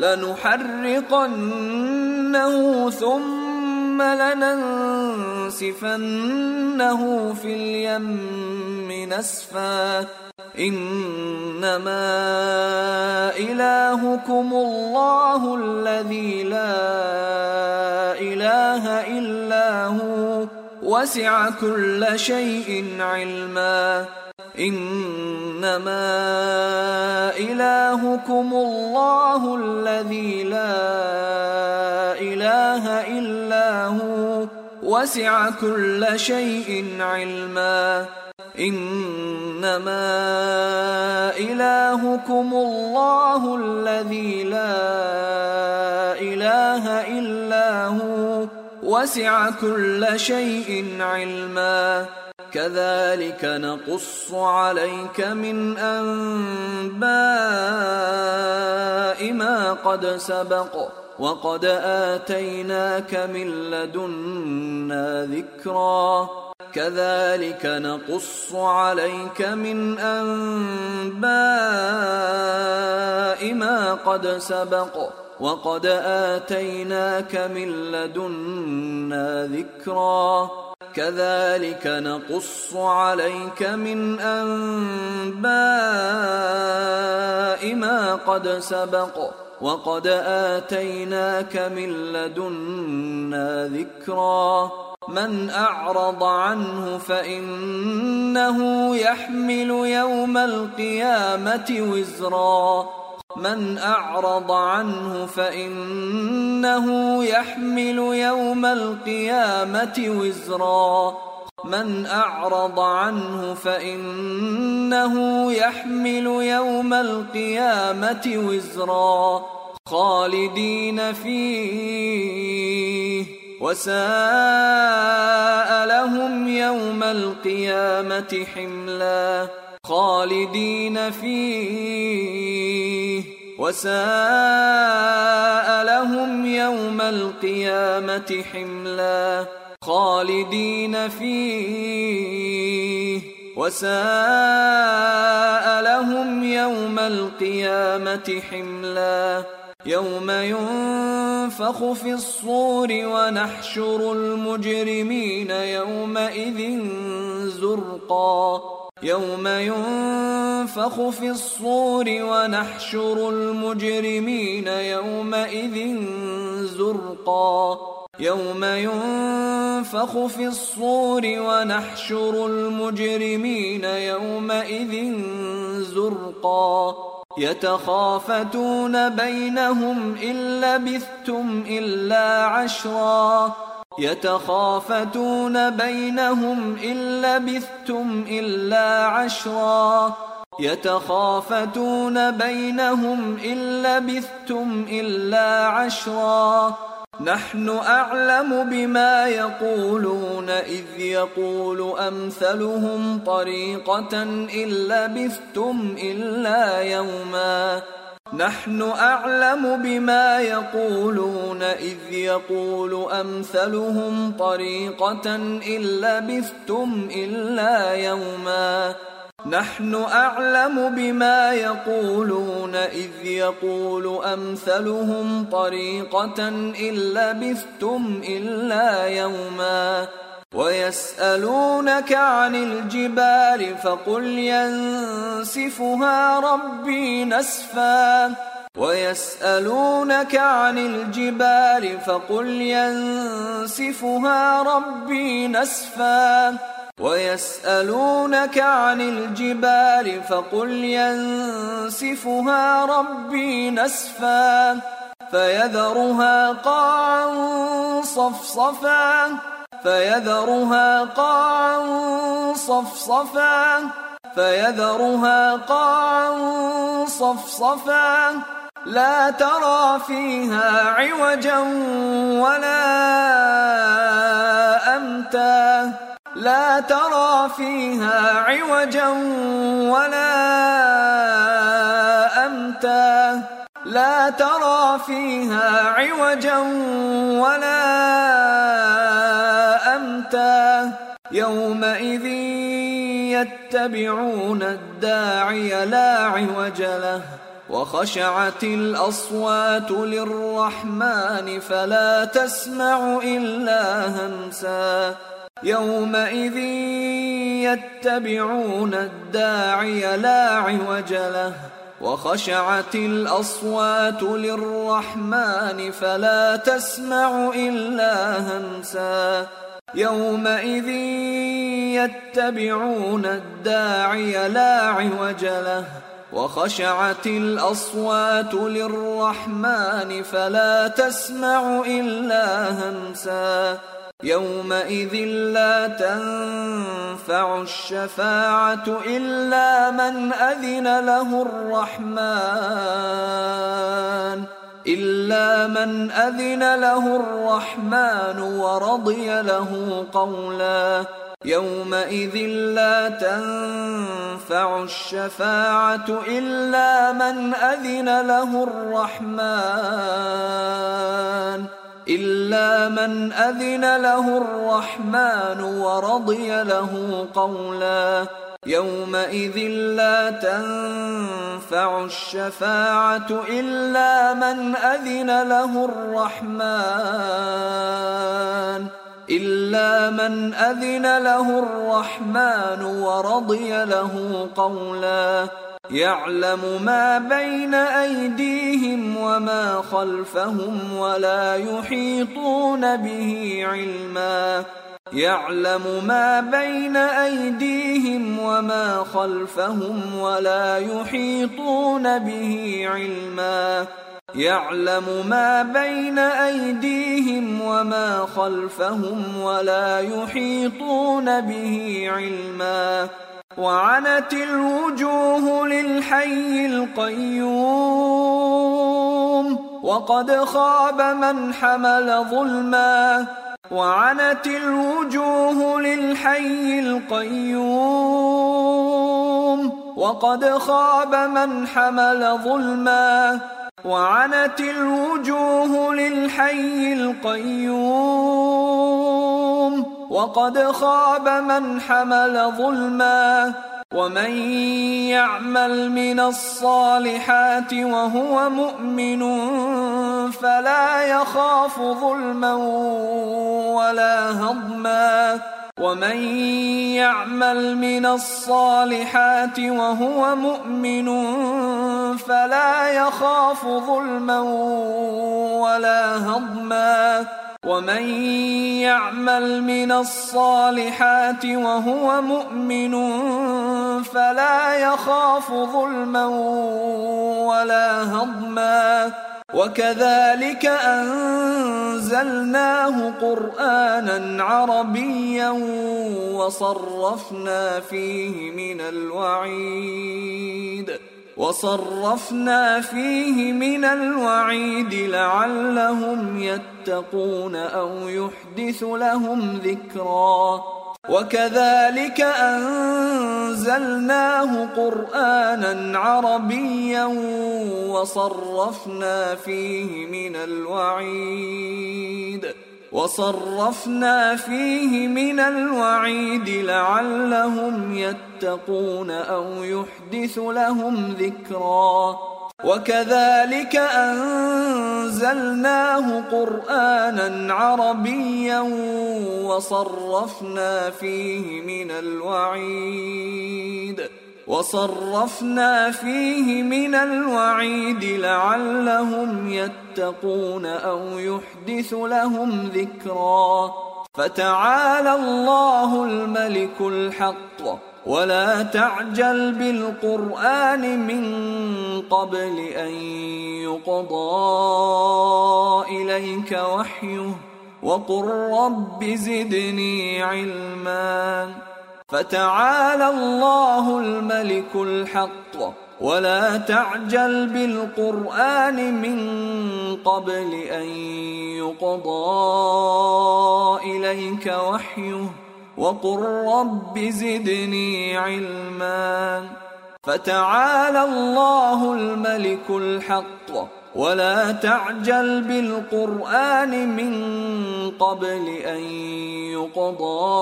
لنحرقنه ثم لننسفنه في اليم نسفا. إنما إلهكم الله الذي لا إله إلا هو وسع كل شيء علما. إنما إلهكم الله الذي لا إله إلا هو وسع كل شيء علما. إنما إلهكم الله الذي لا إله إلا هو وسع كل شيء علما. كذلك نقص عليك من أنباء ما قد سبق وقد آتيناك من لدنا ذكرا. كذلك نقص عليك من أنباء ما قد سبق وقد آتيناك من لدنا ذكرا. كذلك نقص عليك من أنباء ما قد سبق وقد آتيناك من لدنا ذكرا. من أعرض عنه فإنه يحمل يوم القيامة وزرا. من أعرض عنه فإنه يحمل يوم القيامة وزرا. من أعرض عنه فإنه يحمل يوم القيامة وزرا خالدين فيه وساء لهم يوم القيامة حملا. خالدين فيه وساء لهم يوم القيامة حملا. خالدين فيه وساء لهم يوم القيامة حملا. يوم ينفخ في الصور ونحشر المجرمين يومئذ زرقا يوم ينفخ في الصور ونحشر المجرمين يومئذ زرقا يوم ينفخ في الصور ونحشر المجرمين يومئذ زرقا يتخافتون بينهم إن لبثتم إلا عشرا يتخافتون بينهم إن لبثتم إلا عشرا يتخافتون بينهم إن لبثتم إلا عشرا نحن أعلم بما يقولون إذ يقول أمثلهم طريقة إن لبثتم إلا يوما نحن أعلم بما يقولون إذ يقول أمثلهم طريقة إن لبثتم إلا يوما نحن أعلم بما يقولون إذ يقول أمثلهم طريقة إن لبثتم إلا يوما ويسألونك عن الجبال فقل ينسفها ربي نسفا ويسألونك عن الجبال فقل ينسفها ربي نسفا ويسألونك عن الجبال فقل ينسفها ربي نسفا فيذرها قاعا صفصفا فيذرها قاعا صفصفا فيذرها قاعا صفصفا لا ترى فيها عوجا ولا أمتا لا ترى فيها عوجا ولا أمتا لا ترى فيها عوجا ولا أمتا يومئذ يتبعون الداعي لا عوج له وخشعت الأصوات للرحمن فلا تسمع إلا همسا يومئذ يتبعون الداعي لا عوج له وخشعت الأصوات للرحمن فلا تسمع إلا همسا يومئذ يتبعون الداعي لا عوج له وخشعت الأصوات للرحمن فلا تسمع إلا همسا يومئذ لا تنفع الشفاعة إلا من أذن له الرحمن إلا من أذن له الرحمن ورضي له قولا يومئذ لا تنفع الشفاعة إلا من أذن له الرحمن إلا من أذن له الرحمن ورضي له قولا يومئذ لا تنفع الشفاعة إلا من أذن له الرحمن إلا من أذن له الرحمن ورضي له قولا يعلم ما بين أيديهم وما خلفهم ولا يحيطون به علما يعلم ما بين أيديهم وما خلفهم ولا يحيطون به علما يعلم ما بين أيديهم وما خلفهم ولا يحيطون به علما وعنت الوجوه للحي القيوم وقد خاب من حمل ظلما وعنت الوجوه للحي القيوم وقد خاب من حمل ظلما وعنت الوجوه للحي القيوم وقد خاب من حمل ظلما ومن يعمل من الصالحات وهو مؤمن فلا يخاف ظلما ولا هضما ومن يعمل من الصالحات وهو مؤمن فلا يخاف ظلما ولا هضما ومن يعمل من الصالحات وهو مؤمن فلا يخاف ظلما ولا هضما وكذلك أنزلناه قرآنا عربيا وصرفنا فيه من الوعيد وصرفنا فيه من الوعيد لعلهم يتقون أو يحدث لهم ذكرا وكذلك أنزلناه قرآنا عربيا وصرفنا فيه من الوعيد وصرفنا فيه من الوعيد لعلهم يتقون أو يحدث لهم ذكرا وكذلك أنزلناه قرآنا عربيا وصرفنا فيه من الوعيد وصرفنا فيه من الوعيد لعلهم يتقون أو يحدث لهم ذكرا فتعالى الله الملك الحق ولا تعجل بالقرآن من قبل أن يقضى إليك وحيه وقل رب زدني علما فتعالى الله الملك الحق ولا تعجل بالقرآن من قبل أن يقضى إليك وحيه وقل رب زدني علما فتعالى الله الملك الحق ولا تعجل بالقرآن من قبل أن يقضى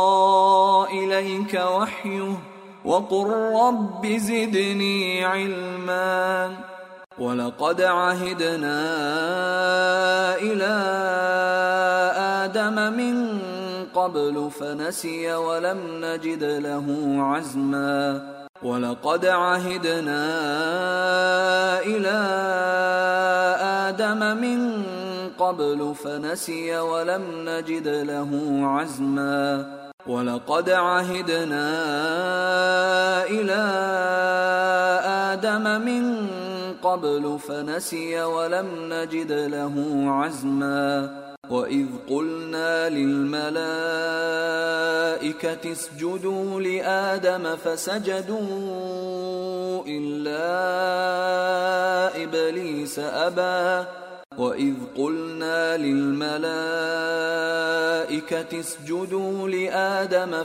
إليك وحيه وقل رب زدني علما ولقد عهدنا إلى آدم من قبل فنسي ولم نجد له عزما ولقد عهدنا إلى آدم من قبل فنسي ولم نجد له عزما ولقد عهدنا إلى آدم من قبل فنسي ولم نجد له عزما وإذ قلنا للملائكة اسجدوا لآدم فسجدوا إلا إبليس أبى وإذ قلنا للملائكة اسجدوا لآدم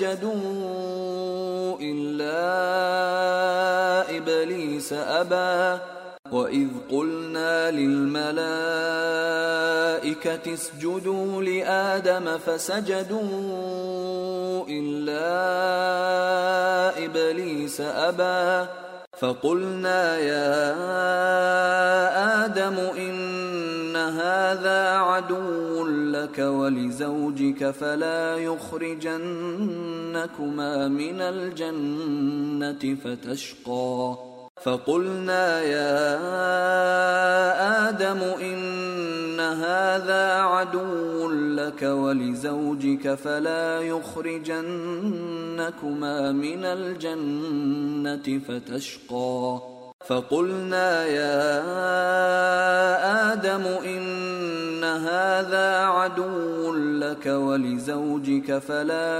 فسجدوا إلا إبليس أبى وإذ قلنا للملائكة اسجدوا لآدم فسجدوا إلا إبليس أبى فقلنا يا آدم إن هذا عدو لك ولزوجك فلا يخرجنكما من الجنة فتشقى فقلنا يا آدم إن هذا عدو لك ولزوجك فلا يخرجنكما من الجنة فتشقى فقلنا يا آدم إن هذا عدو لك ولزوجك فلا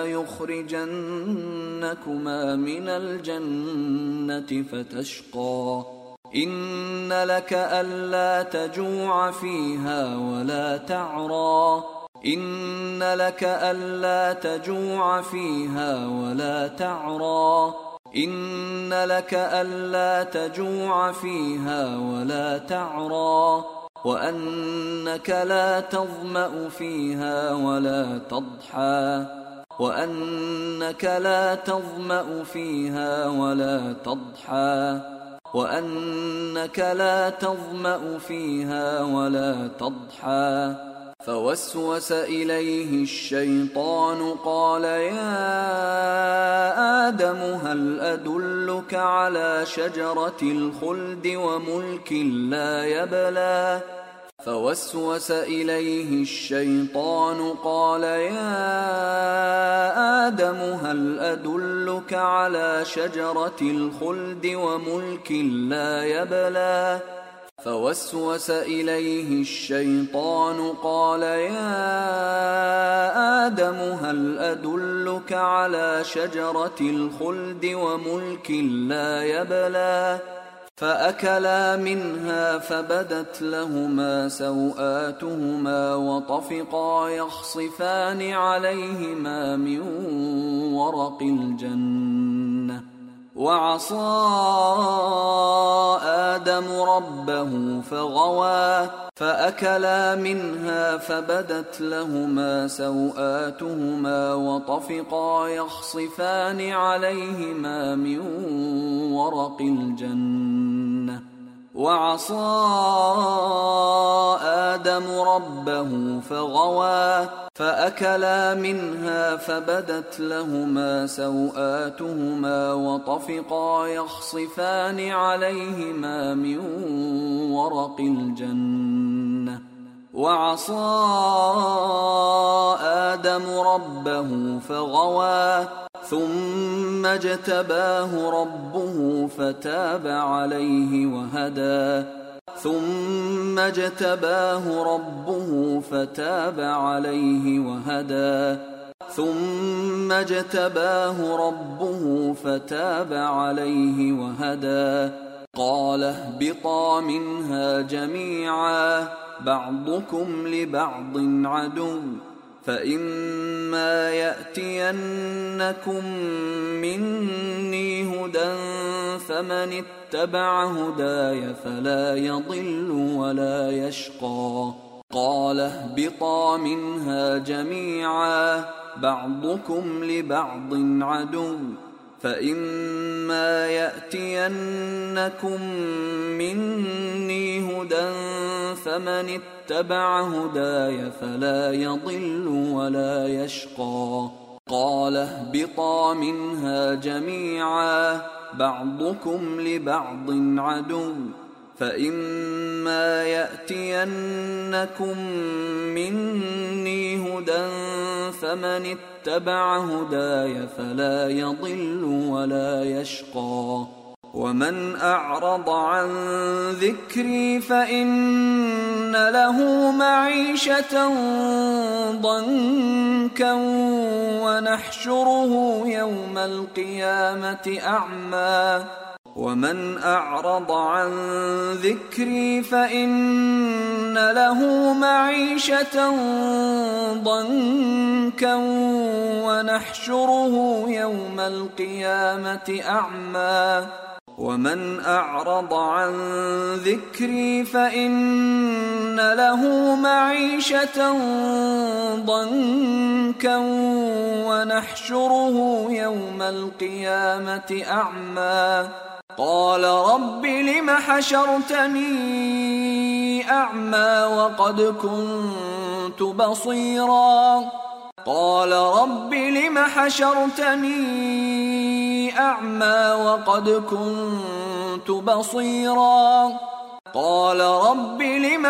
يخرجنكما من الجنة فتشقى إن لك ألا تجوع فيها ولا تعرى إن لك ألا تجوع فيها ولا تعرى إن لك ألا تجوع فيها ولا تعرى وأنك لا تظمأ فيها ولا تضحى وأنك لا تظمأ فيها ولا تضحى وأنك لا تظمأ فيها ولا تضحى فوسوس إليه الشيطان قال يا آدم هل أدلك على شجرة الخلد وملك لا يبلى فوسوس إليه الشيطان قال يا آدم هل أدلك على شجرة الخلد وملك لا يبلى فوسوس إليه الشيطان قال يا آدم هل أدلك على شجرة الخلد وملك لا يبلى فأكلا منها فبدت لهما سوآتهما وطفقا يخصفان عليهما من ورق الجنة وعصى آدم ربه فغوى فأكلا منها فبدت لهما سوآتهما وطفقا يخصفان عليهما من ورق الجنة وعصى آدم ربه فغوى فأكلا منها فبدت لهما سوآتهما وطفقا يخصفان عليهما من ورق الجنة وعصى آدم ربه فغوى ثم اجتباه ربه فتاب عليه وهدى ثم اجتباه ربه فتاب عليه وهدى ثم اجتباه ربه فتاب عليه وهدى قال اهبطا منها جميعا بعضكم لبعض عدو فإما يأتينكم مني هدى فمن اتبع هداي فلا يضل ولا يشقى قال اهبطا منها جميعا بعضكم لبعض عدو فإما يأتينكم مني هدى فمن اتبع هداي فلا يضل ولا يشقى قال اهبطا منها جميعا بعضكم لبعض عدو فإما يأتينكم مني هدى فمن اتبع هداي فلا يضل ولا يشقى ومن أعرض عن ذكري فإن له معيشة ضنكا ونحشره يوم القيامة أعمى ومن أعرض عن ذكري فإن له معيشة ضنكا ونحشره يوم القيامة أعمى ومن أعرض عن ذكري فإن له معيشة ضنكا ونحشره يوم القيامة أعمى قال رب لم حشرتني أعمى وقد كنت بصيرا قال رب لم حشرتني أعمى وقد كنت بصيرا قال رب لم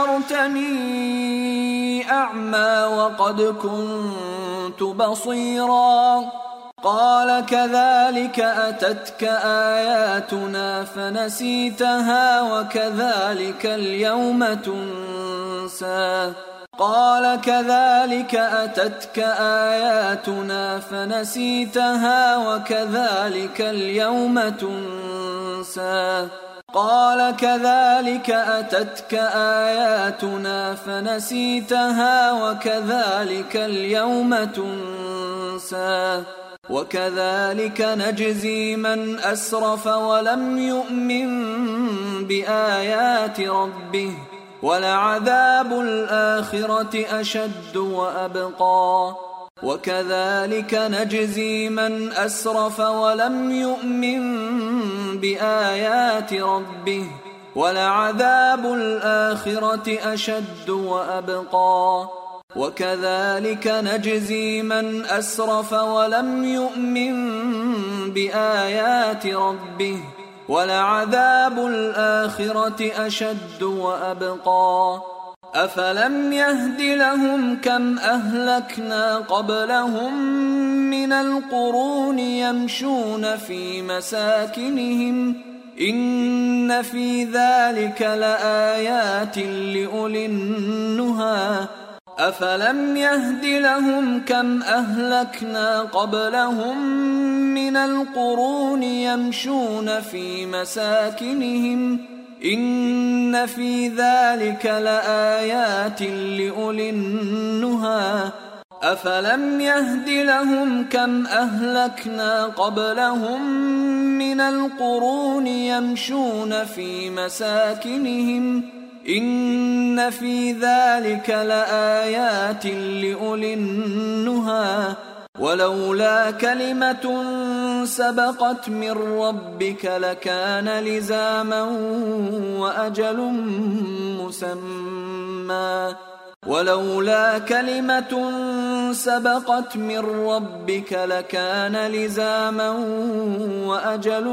حشرتني أعمى وقد كنت بصيرا قال كذلك أتتك آياتنا فنسيتها وكذلك اليوم تنسى قال كذلك أتتك آياتنا فنسيتها وكذلك اليوم تنسى قال كذلك أتتك آياتنا فنسيتها وكذلك اليوم تنسى وكذلك نجزي من أسرف ولم يؤمن بآيات ربه ولعذاب الآخرة أشد وأبقى وكذلك نجزي من أسرف ولم يؤمن بآيات ربه ولعذاب الآخرة أشد وأبقى وكذلك نجزي من أسرف ولم يؤمن بآيات ربه ولعذاب الآخرة أشد وأبقى أفلم يهد لهم كم أهلكنا قبلهم من القرون يمشون في مساكنهم إن في ذلك لآيات لأولي النهى أفلم يهد لهم كم أهلكنا قبلهم من القرون يمشون في مساكنهم إن في ذلك لآيات لأولي النهى أفلم يهد لهم كم أهلكنا قبلهم من القرون يمشون في مساكنهم إن في ذلك لآيات لأولي النهى ولولا كلمة سبقت من ربك لكان لزاما وأجل مسمى ولولا كلمة سبقت من ربك لكان لزاما وأجل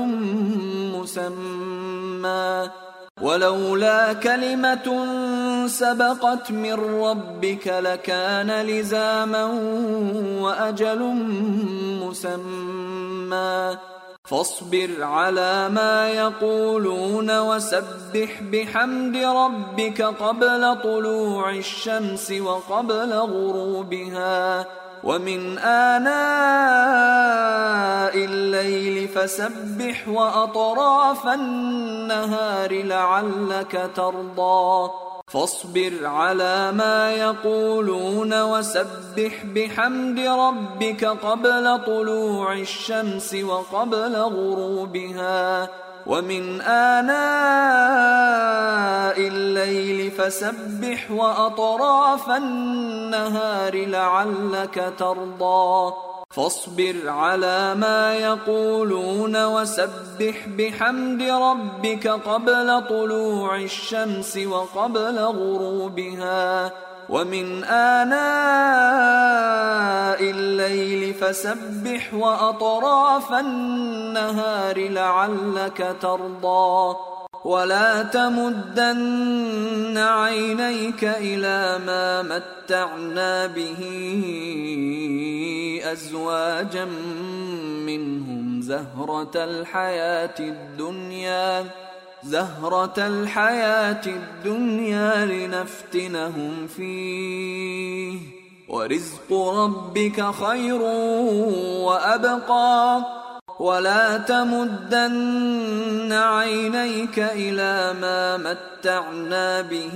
مسمى ولولا كلمة سبقت من ربك لكان لزاما وأجل مسمى فاصبر على ما يقولون وسبح بحمد ربك قبل طلوع الشمس وقبل غروبها ومن آناء الليل فسبح وأطراف النهار لعلك ترضى فاصبر على ما يقولون وسبح بحمد ربك قبل طلوع الشمس وقبل غروبها ومن آناء الليل فسبح وأطراف النهار لعلك ترضى فاصبر على ما يقولون وسبح بحمد ربك قبل طلوع الشمس وقبل غروبها ومن آناء الليل فسبح وأطراف النهار لعلك ترضى ولا تمدن عينيك إلى ما متعنا به أزواجا منهم زهرة الحياة الدنيا زهرة الحياة الدنيا لنفتنهم فيه ورزق ربك خير وأبقى ولا تمدن عينيك إلى ما متعنا به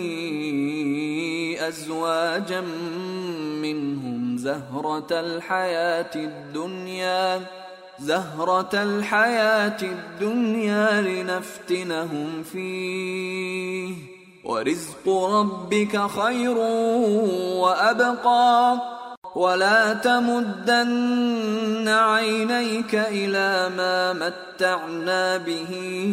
أزواجا منهم زهرة الحياة الدنيا زهرة الحياة الدنيا لنفتنهم فيه ورزق ربك خير وأبقى ولا تمدن عينيك إلى ما متعنا به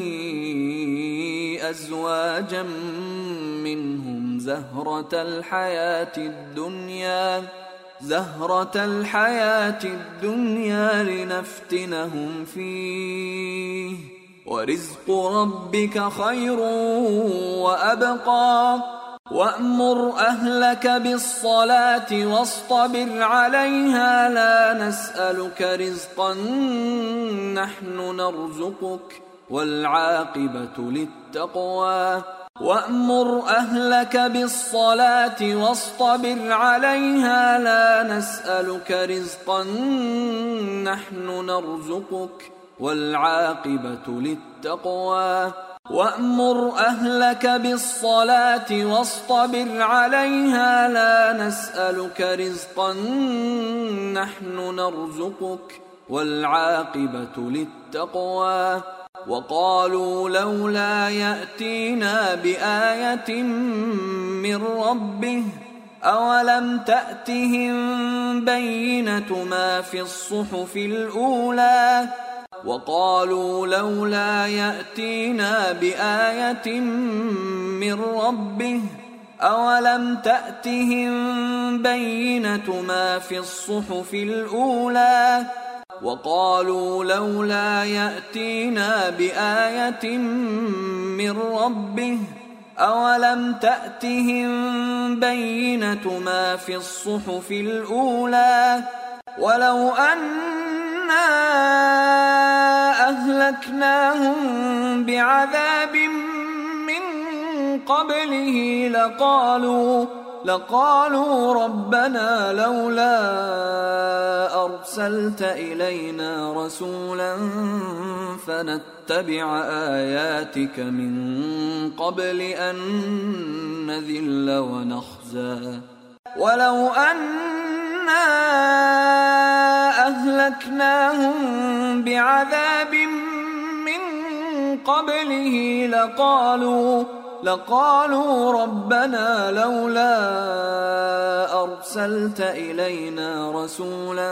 أزواجا منهم زهرة الحياة الدنيا زهرة الحياة الدنيا لنفتنهم فيه ورزق ربك خير وأبقى وأمر أهلك بالصلاة واصطبر عليها لا نسألك رزقا نحن نرزقك والعاقبة للتقوى وأمر أهلك بالصلاة واصطبر عليها لا نسألك رزقا نحن نرزقك والعاقبة للتقوى وأمر أهلك بالصلاة واصطبر عليها لا نسألك رزقا نحن نرزقك والعاقبة للتقوى وقالوا لولا يأتينا بآية من ربه أولم تأتهم بينة ما في الصحف الأولى وقالوا لولا يأتينا بآية من ربه أولم تأتهم بينة ما في الصحف الأولى وقالوا لولا يأتينا بآية من ربه أولم تأتهم بينة ما في الصحف الأولى ولو أنا أهلكناهم بعذاب من قبله لقالوا لقالوا ربنا لولا أرسلت إلينا رسولا فنتبع آياتك من قبل أن نذل ونخزى ولو أنا أهلكناهم بعذاب من قبله لقالوا لقالوا ربنا لولا أرسلت إلينا رسولا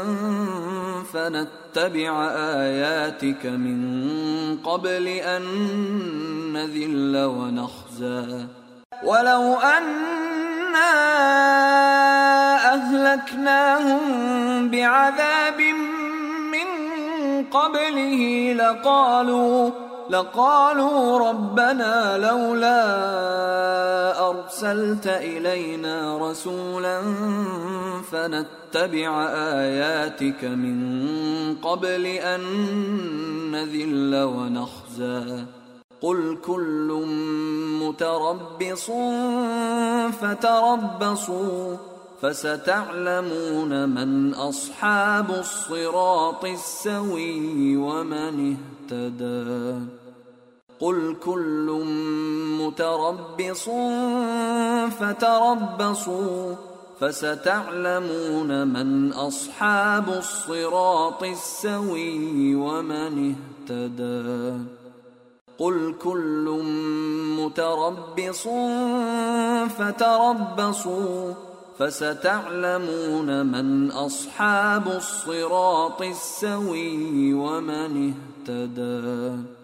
فنتبع آياتك من قبل أن نذل ونخزى ولو أنا أهلكناهم بعذاب من قبله لقالوا لقالوا ربنا لولا أرسلت إلينا رسولا فنتبع آياتك من قبل أن نذل ونخزى قل كل متربص فتربصوا فستعلمون من أصحاب الصراط السوي ومن اهتدى قل كل متربص فتربصوا فستعلمون من أصحاب الصراط السوي ومن اهتدى قل كل متربص فتربصوا فستعلمون من أصحاب الصراط السوي ومن اهتدى